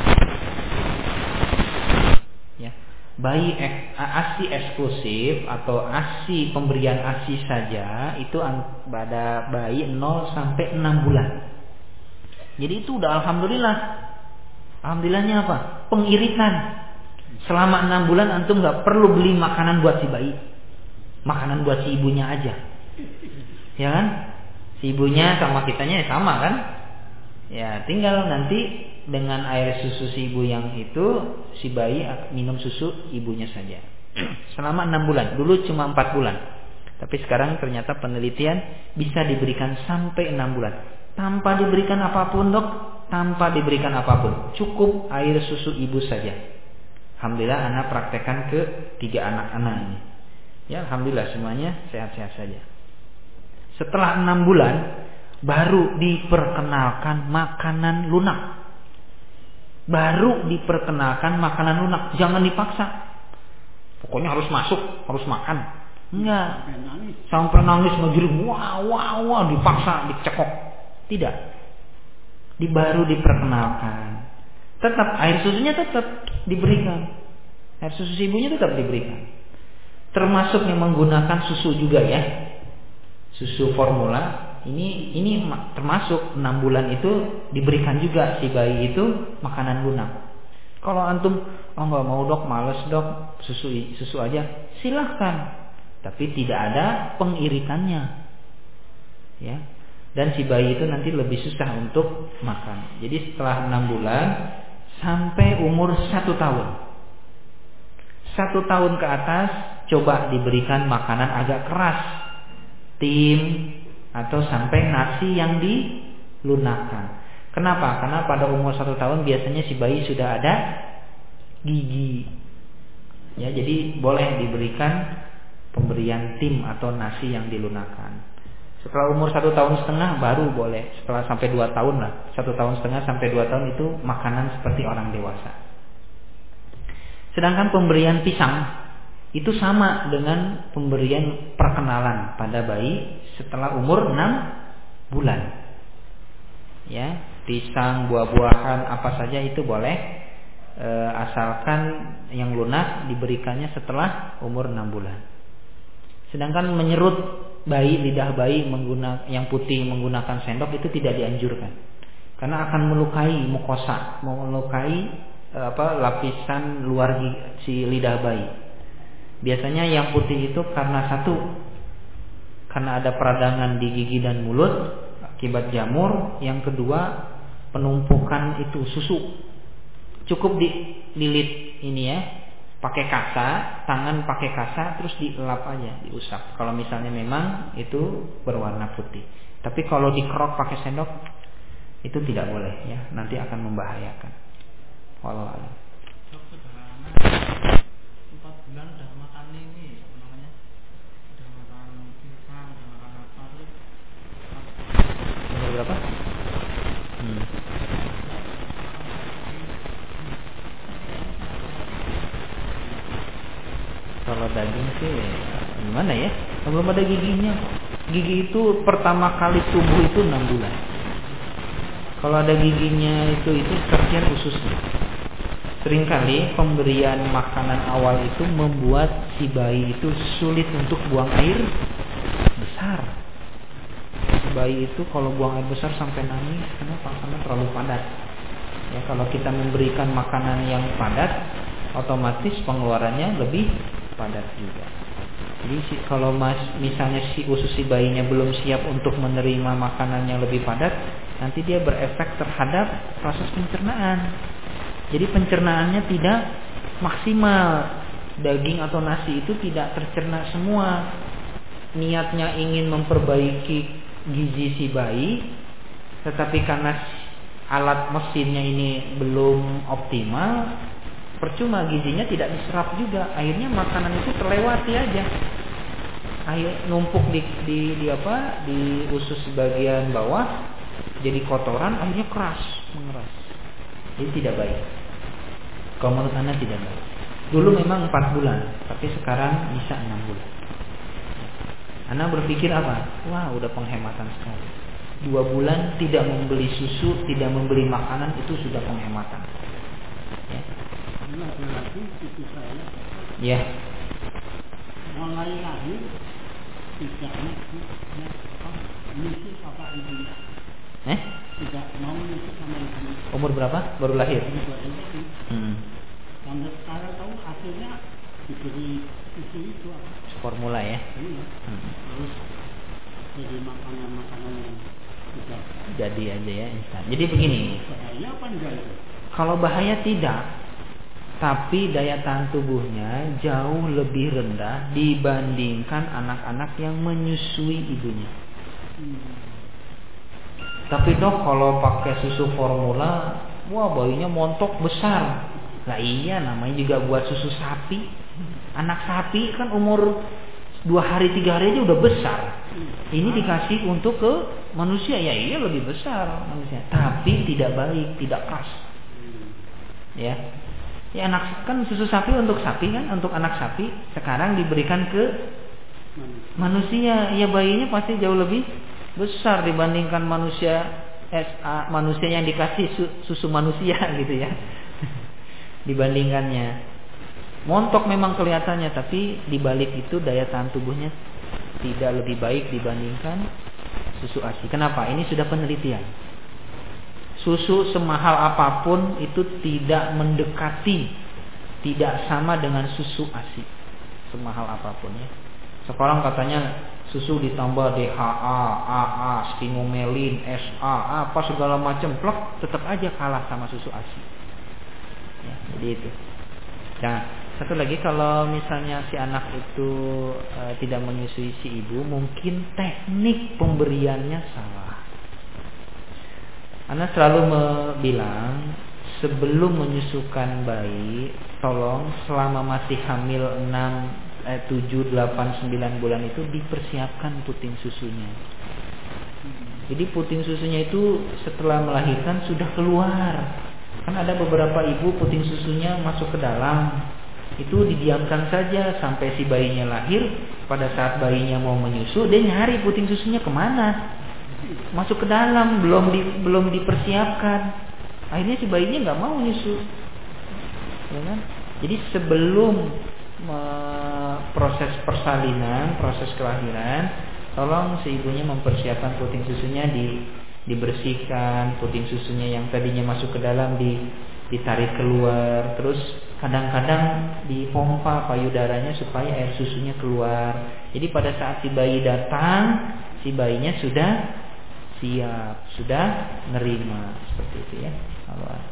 ya, bayi ASI eksklusif atau ASI pemberian ASI saja itu pada bayi nol sampai enam bulan. Jadi itu udah alhamdulillah. Alhamdulillahnya apa? Pengiritan. Selama enam bulan antum nggak perlu beli makanan buat si bayi. Makanan buat si ibunya aja. Ya kan? Si ibunya sama kitanya sama kan? Ya, tinggal nanti dengan air susu si ibu yang itu, si bayi minum susu ibunya saja. Selama enam bulan. Dulu cuma empat bulan. Tapi sekarang ternyata penelitian bisa diberikan sampai enam bulan. Tanpa diberikan apapun dok. Tanpa diberikan apapun. Cukup air susu ibu saja. Alhamdulillah anak praktekkan ke tiga anak-anak ini. Ya, alhamdulillah semuanya sehat-sehat saja. Setelah enam bulan baru diperkenalkan makanan lunak. Baru diperkenalkan makanan lunak. Jangan dipaksa. Pokoknya harus masuk, harus makan. Enggak. Sampai nangis ngejerit, wah wah wah, dipaksa, dicekok. Tidak. Di baru diperkenalkan. Tetap air susunya tetap diberikan. Air susu ibunya tetap diberikan. Termasuk yang menggunakan susu juga ya. Susu formula ini ini termasuk enam bulan itu diberikan juga si bayi itu makanan lunak. Kalau antum oh nggak mau dok, males dok, susu susu aja, silahkan. Tapi tidak ada pengiritannya, ya. Dan si bayi itu nanti lebih susah untuk makan. Jadi setelah enam bulan sampai umur satu tahun, satu tahun ke atas coba diberikan makanan agak keras. Tim atau sampai nasi yang dilunakkan. Kenapa? Karena pada umur satu tahun biasanya si bayi sudah ada gigi. Ya, jadi boleh diberikan pemberian tim atau nasi yang dilunakkan. Setelah umur satu tahun setengah baru boleh. Setelah sampai dua tahun lah, satu tahun setengah sampai dua tahun itu makanan seperti orang dewasa. Sedangkan pemberian pisang itu sama dengan pemberian perkenalan pada bayi setelah umur enam bulan. Ya, pisang, buah-buahan apa saja itu boleh e, asalkan yang lunak diberikannya setelah umur enam bulan. Sedangkan menyerut bayi, lidah bayi menggunakan yang putih menggunakan sendok itu tidak dianjurkan, karena akan melukai mukosa, melukai e, apa lapisan luar si lidah bayi. Biasanya yang putih itu karena satu, karena ada peradangan di gigi dan mulut akibat jamur. Yang kedua, penumpukan itu susu. Cukup dililit ini ya, pakai kasa, tangan pakai kasa, terus dielap aja, diusap. Kalau misalnya memang itu berwarna putih. Tapi kalau dikerok pakai sendok itu tidak boleh ya, nanti akan membahayakan. Wallahu a'lam. Empat bulan udah makan ini, apa namanya? Udah makan pisang, udah makan apa tuh? Umur berapa? Hmm. Kalau daging sih gimana ya? Belum ada giginya. Gigi itu pertama kali tumbuh itu enam bulan. Kalau ada giginya itu itu sekian ususnya. Seringkali pemberian makanan awal itu membuat si bayi itu sulit untuk buang air besar. Si bayi itu kalau buang air besar sampai nangis, kenapa? Karena terlalu padat. Ya, kalau kita memberikan makanan yang padat, otomatis pengeluarannya lebih padat juga. Jadi si, kalau mas, misalnya si usus si bayinya belum siap untuk menerima makanan yang lebih padat, nanti dia berefek terhadap proses pencernaan. Jadi pencernaannya tidak maksimal. Daging atau nasi itu tidak tercerna semua. Niatnya ingin memperbaiki gizi si bayi, tetapi karena alat mesinnya ini belum optimal, percuma gizinya tidak diserap juga. Akhirnya makanan itu terlewati aja. Akhir numpuk di, di, di apa? Di usus bagian bawah, jadi kotoran, akhirnya keras, mengeras. Ini tidak baik. Kalau menurut Anda tidak baik. Dulu memang empat bulan, tapi sekarang bisa enam bulan. Anda berpikir apa? Wah, udah penghematan sekali. Dua bulan tidak membeli susu, tidak membeli makanan, itu sudah penghematan. Ya. Lagi cucu saya. Ya. Mulai lahir tidak mau nyusu apa ibunya. Eh? Tidak mau nyusu sama ibunya. Umur berapa? Baru lahir. Hmm. Sampai sekarang tahu hasilnya diberi susu itu apa? Formula ya. Iya. Hmm. Terus jadi makanan-makanan yang sudah jadi aja ya instan. Jadi begini. Bahaya apa enggak itu? Kalau bahaya tidak, tapi daya tahan tubuhnya jauh lebih rendah dibandingkan anak-anak yang menyusui ibunya. Hmm. Tapi dok, kalau pakai susu formula, wah bayinya montok besar. Lah iya, namanya juga buat susu sapi. Anak sapi kan umur dua hari tiga hari aja udah besar. Ini dikasih untuk ke manusia, ya iya lebih besar manusia. Tapi tidak baik, tidak pas. Ya, ya anak kan susu sapi untuk sapi kan, untuk anak sapi. Sekarang diberikan ke manusia, ya bayinya pasti jauh lebih besar dibandingkan manusia eh, manusia yang dikasih susu manusia gitu ya. Dibandingkannya montok memang kelihatannya, tapi dibalik itu daya tahan tubuhnya tidak lebih baik dibandingkan susu A S I. Kenapa? Ini sudah penelitian. Susu semahal apapun itu tidak mendekati, tidak sama dengan susu A S I. Semahal apapun ya. Sekarang katanya susu ditambah D H A, A A, sphingomyelin, S A, apa segala macam, plak, tetap aja kalah sama susu A S I. Ya, jadi itu. Jangan. Satu lagi, kalau misalnya si anak itu e, tidak menyusui si ibu, mungkin teknik pemberiannya salah. Ana selalu bilang, sebelum menyusukan bayi, tolong selama masih hamil enam, eh, tujuh, delapan, sembilan bulan itu dipersiapkan puting susunya. Jadi puting susunya itu setelah melahirkan sudah keluar. Kan ada beberapa ibu puting susunya masuk ke dalam, itu didiamkan saja sampai si bayinya lahir. Pada saat bayinya mau menyusu, dia nyari puting susunya kemana, masuk ke dalam, belum di, belum dipersiapkan. Akhirnya si bayinya nggak mau nyusu. ya kan? Jadi sebelum me, proses persalinan, proses kelahiran, tolong si ibunya mempersiapkan puting susunya, di, dibersihkan puting susunya yang tadinya masuk ke dalam, di, ditarik keluar, terus kadang-kadang dipompa payudaranya supaya air susunya keluar. Jadi pada saat si bayi datang, si bayinya sudah siap, sudah nerima, seperti itu ya. Allah.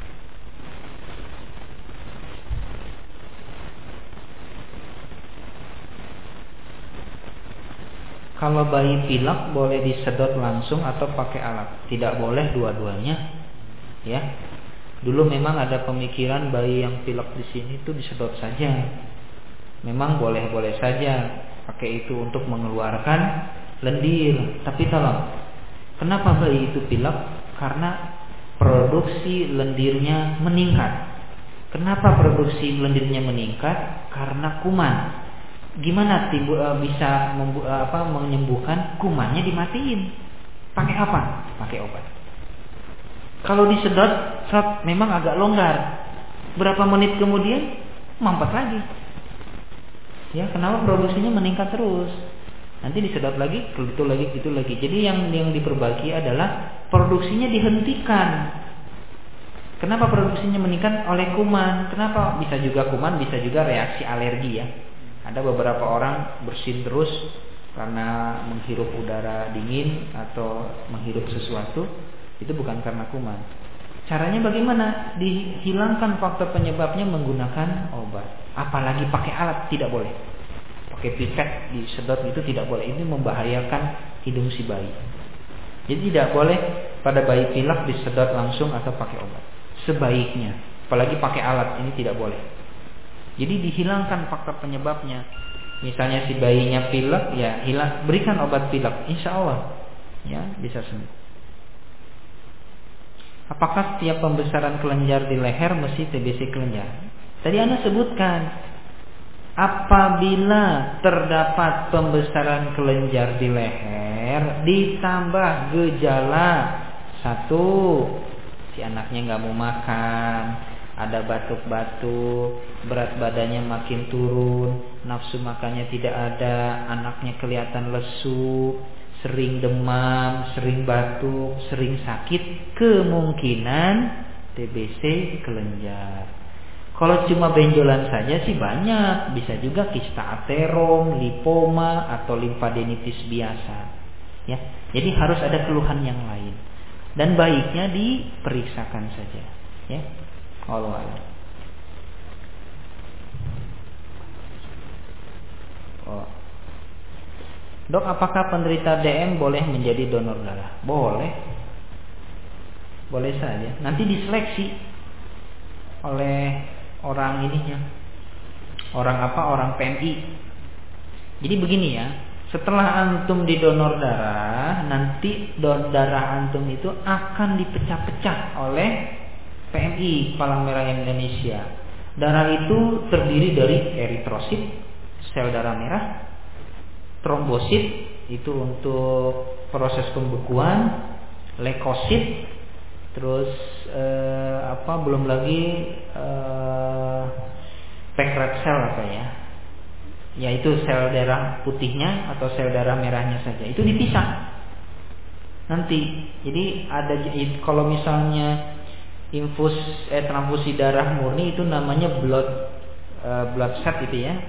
Kalau bayi pilek boleh disedot langsung atau pakai alat? Tidak boleh dua-duanya, ya. Dulu memang ada pemikiran bayi yang pilek di sini itu disedot saja. Memang boleh-boleh saja pakai itu untuk mengeluarkan lendir. Tapi tolong, kenapa bayi itu pilek? Karena produksi lendirnya meningkat. Kenapa produksi lendirnya meningkat? Karena kuman. Gimana timbul, uh, bisa membu, uh, apa, menyembuhkan kumannya? Dimatiin. Pakai apa? Pakai obat. Kalau disedot, saat memang agak longgar. Berapa menit kemudian mampet lagi. Ya, kenapa produksinya meningkat terus? Nanti disedot lagi, itu lagi, itu lagi. Jadi yang yang diperbaiki adalah produksinya dihentikan. Kenapa produksinya meningkat? Oleh kuman. Kenapa? Bisa juga kuman, bisa juga reaksi alergi ya. Ada beberapa orang bersin terus karena menghirup udara dingin atau menghirup sesuatu, itu bukan karena kuman. Caranya bagaimana? Dihilangkan faktor penyebabnya menggunakan obat. Apalagi pakai alat, tidak boleh. Pakai pipet disedot itu tidak boleh. Ini membahayakan hidung si bayi. Jadi tidak boleh pada bayi pilek disedot langsung atau pakai obat. Sebaiknya, apalagi pakai alat, ini tidak boleh. Jadi dihilangkan faktor penyebabnya. Misalnya si bayinya pilek, ya hilang, berikan obat pilek, insya Allah ya bisa sembuh. Apakah setiap pembesaran kelenjar di leher mesti T B C kelenjar? Tadi Anda sebutkan, apabila terdapat pembesaran kelenjar di leher ditambah gejala, satu, si anaknya nggak mau makan, ada batuk-batuk, berat badannya makin turun, nafsu makannya tidak ada, anaknya kelihatan lesu, sering demam, sering batuk, sering sakit, kemungkinan T B C kelenjar. Kalau cuma benjolan saja sih banyak, bisa juga kista aterom, lipoma, atau limfadenitis biasa. Ya, jadi harus ada keluhan yang lain. Dan baiknya diperiksakan saja. Ya. Allah Allah. Oh. Dok, apakah penderita D M boleh menjadi donor darah? Boleh. Boleh saja. Nanti diseleksi oleh orang ininya. Orang apa? Orang P M I. Jadi begini ya, setelah antum didonor darah, nanti don darah antum itu akan dipecah-pecah oleh P M I, Palang Merah Indonesia. Darah itu terdiri dari eritrosit, sel darah merah, trombosit itu untuk proses pembekuan, leukosit, terus eh, apa belum lagi eh, pekret sel apa ya, yaitu sel darah putihnya atau sel darah merahnya saja. Itu dipisah nanti. Jadi ada, kalau misalnya infus eh, transfusi darah murni itu namanya blood uh, blood set itu ya.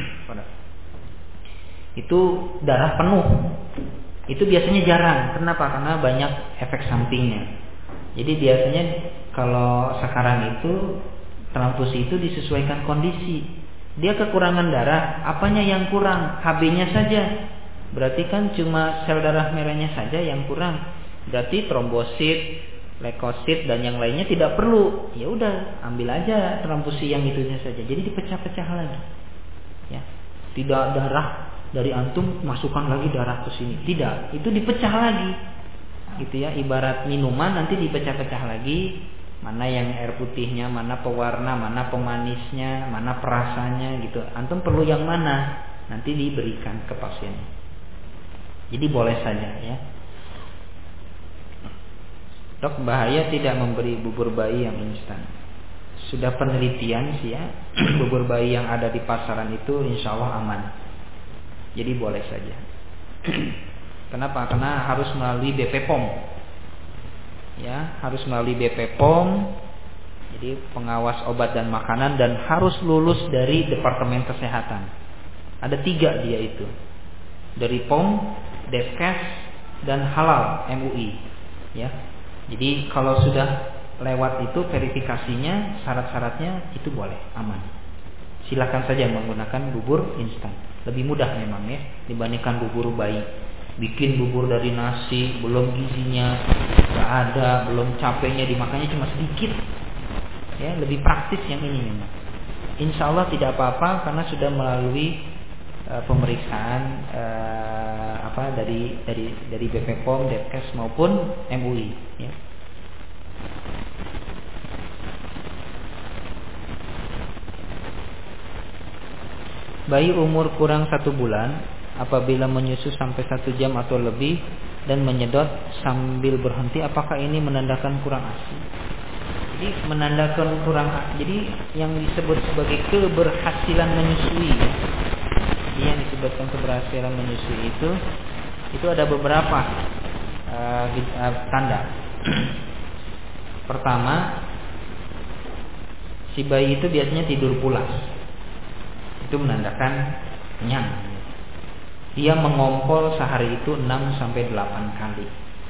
Itu darah penuh. Itu biasanya jarang. Kenapa? Karena banyak efek sampingnya. Jadi biasanya kalau sekarang itu transfusi itu disesuaikan kondisi. Dia kekurangan darah, apanya yang kurang? H B-nya saja. Berarti kan cuma sel darah merahnya saja yang kurang. Berarti trombosit, leukosit dan yang lainnya tidak perlu. Ya udah, ambil aja transfusi yang itunya saja. Jadi dipecah-pecah lagi. Ya. Tidak darah dari antum masukkan lagi darah ke sini. Tidak, itu dipecah lagi. Gitu ya, ibarat minuman nanti dipecah-pecah lagi. Mana yang air putihnya, mana pewarna, mana pemanisnya, mana perasanya gitu. Antum perlu yang mana? Nanti diberikan ke pasien. Jadi boleh saja ya. Dok, bahaya tidak memberi bubur bayi yang instan? sudah penelitian sih ya, bubur bayi yang ada di pasaran itu insya Allah aman. Jadi boleh saja. Kenapa? Karena harus melalui B P P O M. Ya, harus melalui B P P O M. Jadi pengawas obat dan makanan, dan harus lulus dari Departemen Kesehatan. Ada tiga dia itu. Dari P O M, Depkes, dan Halal M U I. Ya. Jadi kalau sudah lewat itu verifikasinya, syarat-syaratnya itu boleh, aman. Silakan saja menggunakan bubur instan. Lebih mudah memang ya dibandingkan bubur bayi. Bikin bubur dari nasi, belum gizinya nggak ada, belum capeknya dimakannya cuma sedikit. Ya, lebih praktis yang ini memang. Insya Allah tidak apa-apa karena sudah melalui uh, pemeriksaan uh, apa dari dari dari B P P O M, Depkes maupun M U I. Ya. Bayi umur kurang satu bulan apabila menyusu sampai satu jam atau lebih dan menyedot sambil berhenti, apakah ini menandakan kurang ASI? Jadi menandakan kurang ASI. Jadi yang disebut sebagai keberhasilan menyusui, ya. Jadi yang disebutkan keberhasilan menyusui itu itu ada beberapa uh, uh, tanda. Pertama, si bayi itu biasanya tidur pulas. Itu menandakan kenyang. Dia mengompol sehari itu enam sampai delapan kali.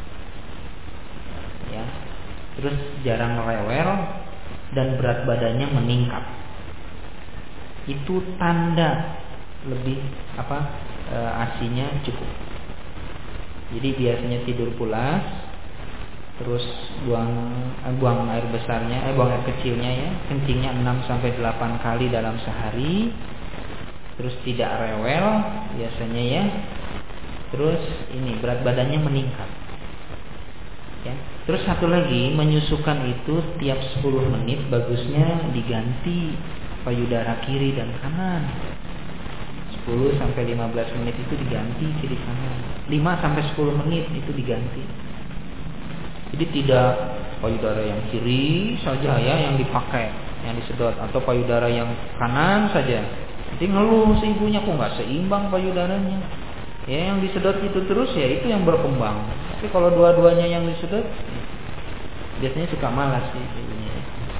Ya. Terus jarang rewel dan berat badannya meningkat. Itu tanda lebih apa? E, asinya cukup. Jadi biasanya tidur pulas, terus buang eh, buang air besarnya, eh buang air kecilnya ya, kencingnya enam sampai delapan kali dalam sehari. Terus tidak rewel biasanya ya. Terus ini berat badannya meningkat. Ya. Terus satu lagi, menyusukan itu tiap sepuluh menit bagusnya diganti payudara kiri dan kanan. sepuluh sampai lima belas menit itu diganti kiri kanan. lima sampai sepuluh menit itu diganti. Jadi tidak payudara yang kiri saja ya yang dipakai, yang disedot, atau payudara yang kanan saja. Nanti ngeluh si ibunya, kok nggak seimbang payudaranya. Ya yang disedot itu terus ya itu yang berkembang. Tapi kalau dua-duanya yang disedot, biasanya suka malas sih ibunya.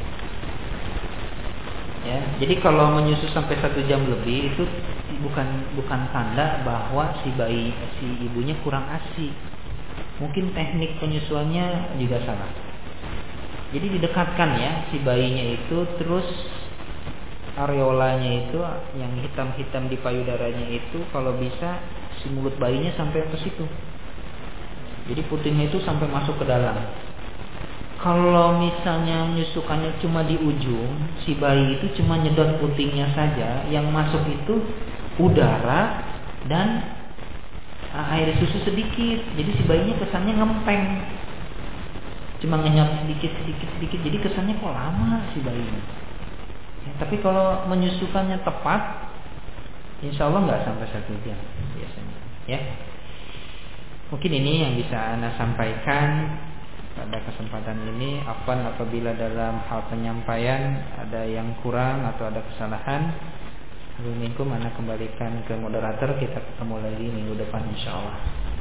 Ya, jadi kalau menyusu sampai satu jam lebih itu bukan bukan tanda bahwa si bayi si ibunya kurang ASI. Mungkin teknik penyusuannya juga salah. Jadi didekatkan ya si bayinya itu, terus areolanya itu yang hitam-hitam di payudaranya itu kalau bisa si mulut bayinya sampai ke situ. Jadi putingnya itu sampai masuk ke dalam. Kalau misalnya menyusukannya cuma di ujung, si bayi itu cuma nyedot putingnya saja, yang masuk itu udara dan air susu sedikit. Jadi si bayinya kesannya ngempeng, cuma ngenyot sedikit sedikit sedikit. Jadi kesannya kok lama si bayinya. Ya, tapi kalau menyusukannya tepat, insya Allah nggak sampai satu jam biasanya. Ya, mungkin ini yang bisa Anda sampaikan pada kesempatan ini. Afwan apabila dalam hal penyampaian ada yang kurang atau ada kesalahan. Minkum Anda kembalikan ke moderator. Kita ketemu lagi minggu depan insya Allah.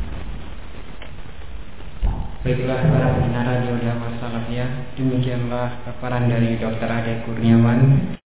Baiklah para pendengar radio Dakwah Salafiyah, demikianlah paparan dari Dokter Ade Kurniawan.